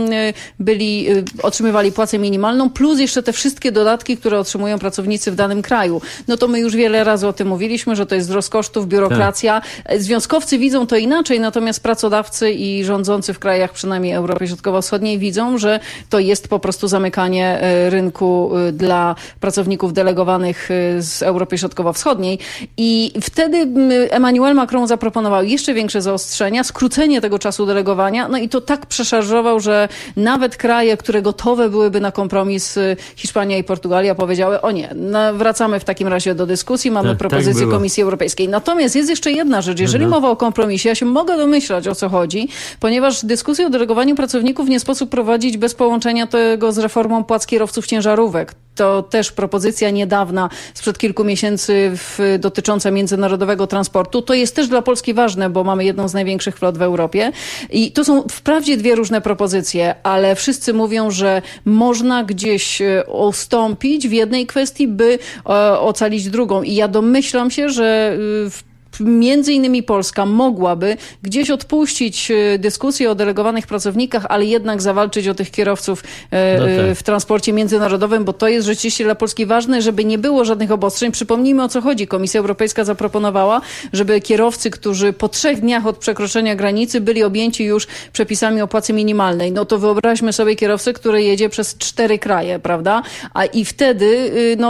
otrzymywali płacę minimalną, plus jeszcze te wszystkie dodatki, które otrzymują pracownicy w danym kraju. No to my już wiele razy o tym mówiliśmy, że to jest wzrost kosztów, biurokracja. Tak. Związkowcy widzą to inaczej, natomiast pracodawcy i rządzący w krajach, przynajmniej Europy Środkowo-Wschodniej, widzą, że to jest po prostu zamykanie rynku dla pracowników delegowanych z Europy Środkowo-Wschodniej. I wtedy Emmanuel Macron zaproponował jeszcze większe zaostrzenia, skrócenie tego czasu delegowania, no i to tak przeszarżował, że nawet kraje, które gotowe byłyby na kompromis, Hiszpania i Portugalia, powiedziały: o nie, wracamy w takim razie do dyskusji, mamy propozycję Komisji Europejskiej. Natomiast jest jeszcze jedna rzecz, jeżeli mowa o kompromisie, ja się mogę domyślać, o co chodzi, ponieważ dyskusję o delegowaniu pracowników nie sposób prowadzić bez połączenia tego z reformą płac kierowców ciężarówek. To też propozycja niedawna, sprzed kilku miesięcy, dotycząca międzynarodowego transportu. To jest też dla Polski ważne, bo mamy jedną z największych flot w Europie. I to są wprawdzie dwie różne propozycje, ale wszyscy mówią, że można gdzieś ustąpić w jednej kwestii, by ocalić drugą. I ja domyślam się, że między innymi Polska mogłaby gdzieś odpuścić dyskusję o delegowanych pracownikach, ale jednak zawalczyć o tych kierowców w transporcie międzynarodowym, bo to jest rzeczywiście dla Polski ważne, żeby nie było żadnych obostrzeń. Przypomnijmy, o co chodzi. Komisja Europejska zaproponowała, żeby kierowcy, którzy po 3 dniach od przekroczenia granicy byli objęci już przepisami o płacy minimalnej. No to wyobraźmy sobie kierowcę, który jedzie przez 4 kraje, prawda? I wtedy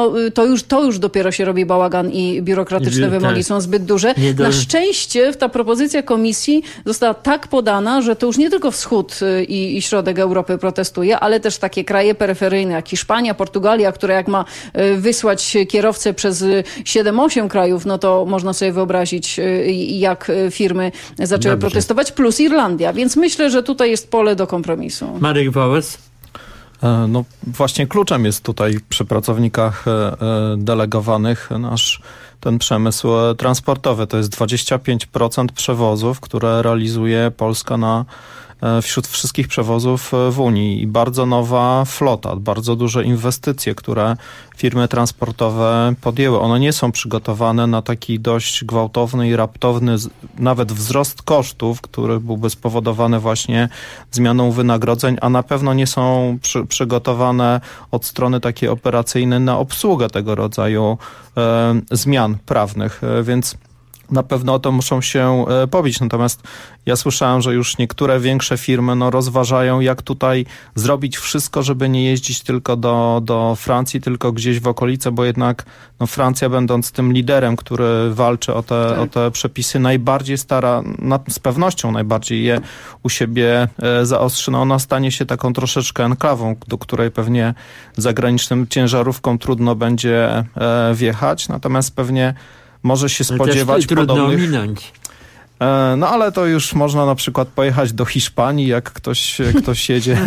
to już dopiero się robi bałagan i biurokratyczne wymogi są zbyt duże. Na szczęście ta propozycja komisji została tak podana, że to już nie tylko wschód i środek Europy protestuje, ale też takie kraje peryferyjne jak Hiszpania, Portugalia, które jak ma wysłać kierowcę przez 7-8 krajów, no to można sobie wyobrazić, jak firmy zaczęły protestować, plus Irlandia. Więc myślę, że tutaj jest pole do kompromisu. Marek Wołos. No właśnie kluczem jest tutaj przy pracownikach delegowanych nasz ten przemysł transportowy. To jest 25% przewozów, które realizuje Polska wśród wszystkich przewozów w Unii i bardzo nowa flota, bardzo duże inwestycje, które firmy transportowe podjęły. One nie są przygotowane na taki dość gwałtowny i raptowny nawet wzrost kosztów, który byłby spowodowany właśnie zmianą wynagrodzeń, a na pewno nie są przygotowane od strony takiej operacyjnej na obsługę tego rodzaju zmian prawnych, więc na pewno o to muszą się pobić. Natomiast ja słyszałem, że już niektóre większe firmy rozważają, jak tutaj zrobić wszystko, żeby nie jeździć tylko do Francji, tylko gdzieś w okolice, bo jednak Francja, będąc tym liderem, który walczy o te przepisy, najbardziej stara, z pewnością najbardziej je u siebie zaostrzy. Ona stanie się taką troszeczkę enklawą, do której pewnie zagranicznym ciężarówką trudno będzie wjechać, natomiast pewnie może się spodziewać podobnych... ominąć. No ale to już można na przykład pojechać do Hiszpanii, jak ktoś jedzie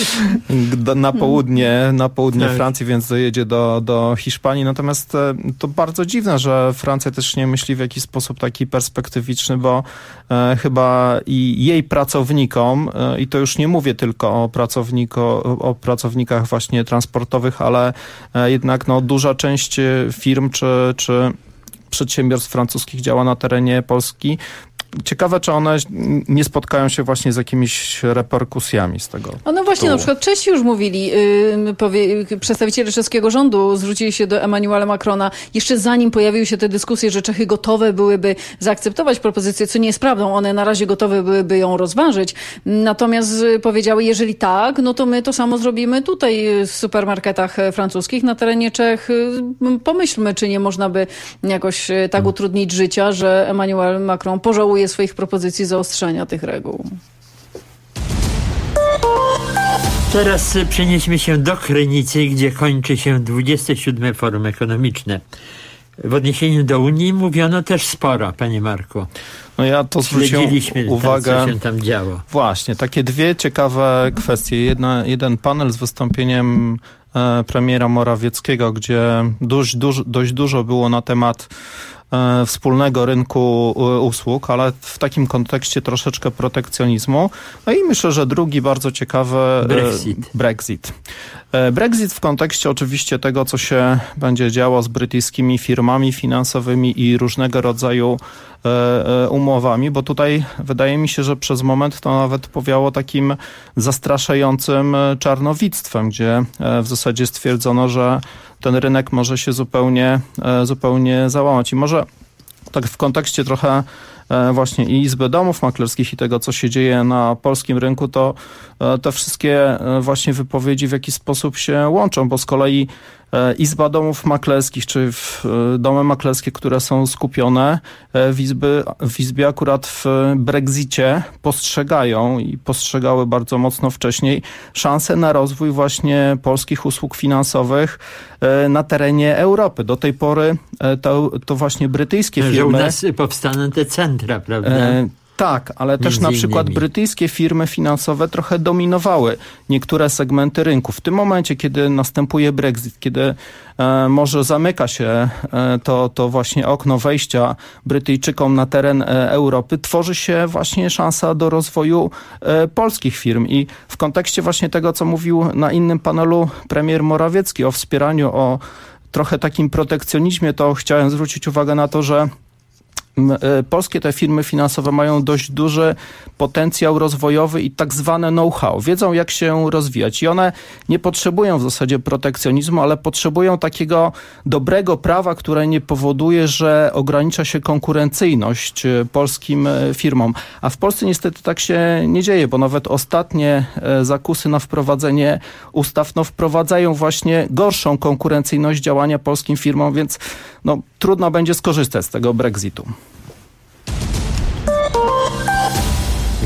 na południe tak. Francji, więc dojedzie do Hiszpanii. Natomiast to bardzo dziwne, że Francja też nie myśli w jakiś sposób taki perspektywiczny, bo chyba i jej pracownikom, i to już nie mówię tylko o pracownikach właśnie transportowych, ale jednak duża część firm czy przedsiębiorstw francuskich działa na terenie Polski. Ciekawe, czy one nie spotkają się właśnie z jakimiś reperkusjami z tego. No właśnie, na przykład Czesi już mówili, przedstawiciele czeskiego rządu zwrócili się do Emmanuela Macrona jeszcze zanim pojawiły się te dyskusje, że Czechy gotowe byłyby zaakceptować propozycję, co nie jest prawdą. One na razie gotowe byłyby ją rozważyć. Natomiast powiedziały, jeżeli tak, no to my to samo zrobimy tutaj w supermarketach francuskich na terenie Czech. Pomyślmy, czy nie można by jakoś tak utrudnić życia, że Emmanuel Macron pożałuje swoich propozycji zaostrzenia tych reguł. Teraz przenieśmy się do Krynicy, gdzie kończy się 27. Forum Ekonomiczne. W odniesieniu do Unii mówiono też sporo, panie Marku. No ja to zwróciłem uwagę, co się tam działo. Właśnie, takie dwie ciekawe kwestie. Jeden panel z wystąpieniem premiera Morawieckiego, gdzie dość dużo było na temat wspólnego rynku usług, ale w takim kontekście troszeczkę protekcjonizmu. No i myślę, że drugi bardzo ciekawy Brexit. Brexit w kontekście oczywiście tego, co się będzie działo z brytyjskimi firmami finansowymi i różnego rodzaju umowami, bo tutaj wydaje mi się, że przez moment to nawet powiało takim zastraszającym czarnowictwem, gdzie w zasadzie stwierdzono, że ten rynek może się zupełnie załamać. I może tak w kontekście trochę właśnie i Izby Domów Maklerskich i tego, co się dzieje na polskim rynku, to te wszystkie właśnie wypowiedzi w jakiś sposób się łączą, bo z kolei Izba Domów Maklerskich, czy domy maklerskie, które są skupione w Izbie akurat w Brexicie postrzegają i postrzegały bardzo mocno wcześniej szansę na rozwój właśnie polskich usług finansowych na terenie Europy. Do tej pory to właśnie brytyjskie firmy... Że u nas powstaną te centra, prawda? Tak, ale też na przykład brytyjskie firmy finansowe trochę dominowały niektóre segmenty rynku. W tym momencie, kiedy następuje Brexit, kiedy może zamyka się to właśnie okno wejścia Brytyjczykom na teren Europy, tworzy się właśnie szansa do rozwoju polskich firm. I w kontekście właśnie tego, co mówił na innym panelu premier Morawiecki o wspieraniu, o trochę takim protekcjonizmie, to chciałem zwrócić uwagę na to, że polskie te firmy finansowe mają dość duży potencjał rozwojowy i tak zwane know-how. Wiedzą, jak się rozwijać i one nie potrzebują w zasadzie protekcjonizmu, ale potrzebują takiego dobrego prawa, które nie powoduje, że ogranicza się konkurencyjność polskim firmom. A w Polsce niestety tak się nie dzieje, bo nawet ostatnie zakusy na wprowadzenie ustaw wprowadzają właśnie gorszą konkurencyjność działania polskim firmom, więc trudno będzie skorzystać z tego Brexitu.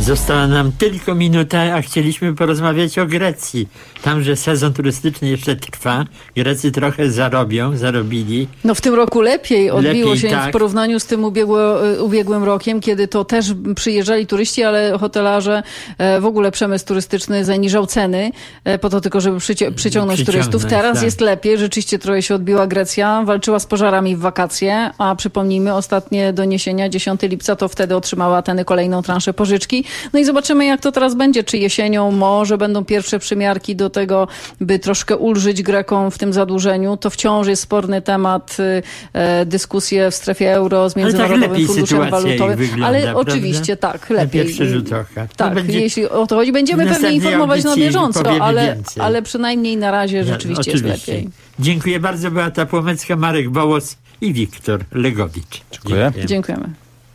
Została nam tylko minuta, a chcieliśmy porozmawiać o Grecji. Tam, że sezon turystyczny jeszcze trwa. Grecy trochę zarobili. No w tym roku lepiej odbiło się tak. w porównaniu z tym ubiegłym rokiem, kiedy to też przyjeżdżali turyści, ale hotelarze, w ogóle przemysł turystyczny zaniżał ceny po to tylko, żeby przyciągnąć turystów. Teraz tak. jest lepiej. Rzeczywiście trochę się odbiła Grecja. Walczyła z pożarami w wakacje, a przypomnijmy ostatnie doniesienia, 10 lipca to wtedy otrzymała Ateny kolejną transzę pożyczki. No i zobaczymy, jak to teraz będzie. Czy jesienią może będą pierwsze przymiarki do tego, by troszkę ulżyć Grekom w tym zadłużeniu. To wciąż jest sporny temat, dyskusje w strefie euro z Międzynarodowym Funduszem Walutowym. Wygląda, ale prawda? oczywiście tak, lepiej. Na pierwszy rzut oka. Tak, jeśli o to chodzi. Będziemy pewnie informować na bieżąco, ale przynajmniej na razie rzeczywiście jest lepiej. Dziękuję bardzo. Beata Płomecka, Marek Wołos i Wiktor Legowicz. Dziękuję. Dziękujemy.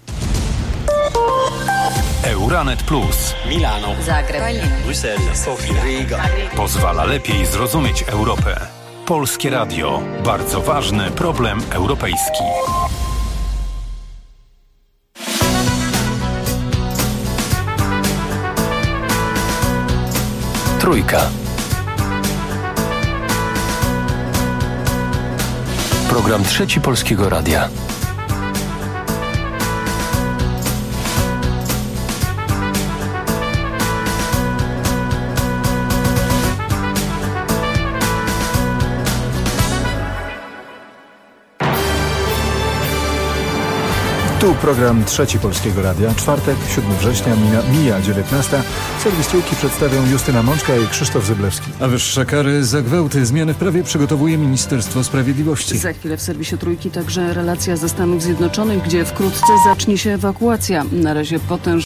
Euranet Plus. Milano. Zagreb. Bruksela. Sofia. Riga. Pozwala lepiej zrozumieć Europę. Polskie Radio. Bardzo ważny problem europejski. Trójka. Program Trzeci Polskiego Radia. Tu program Trzeci Polskiego Radia. Czwartek, 7 września, mija 19. Serwis Trójki przedstawią Justyna Mączka i Krzysztof Zyblewski. A wyższe kary za gwałty. Zmiany w prawie przygotowuje Ministerstwo Sprawiedliwości. Za chwilę w serwisie Trójki także relacja ze Stanów Zjednoczonych, gdzie wkrótce zacznie się ewakuacja. Na razie potężna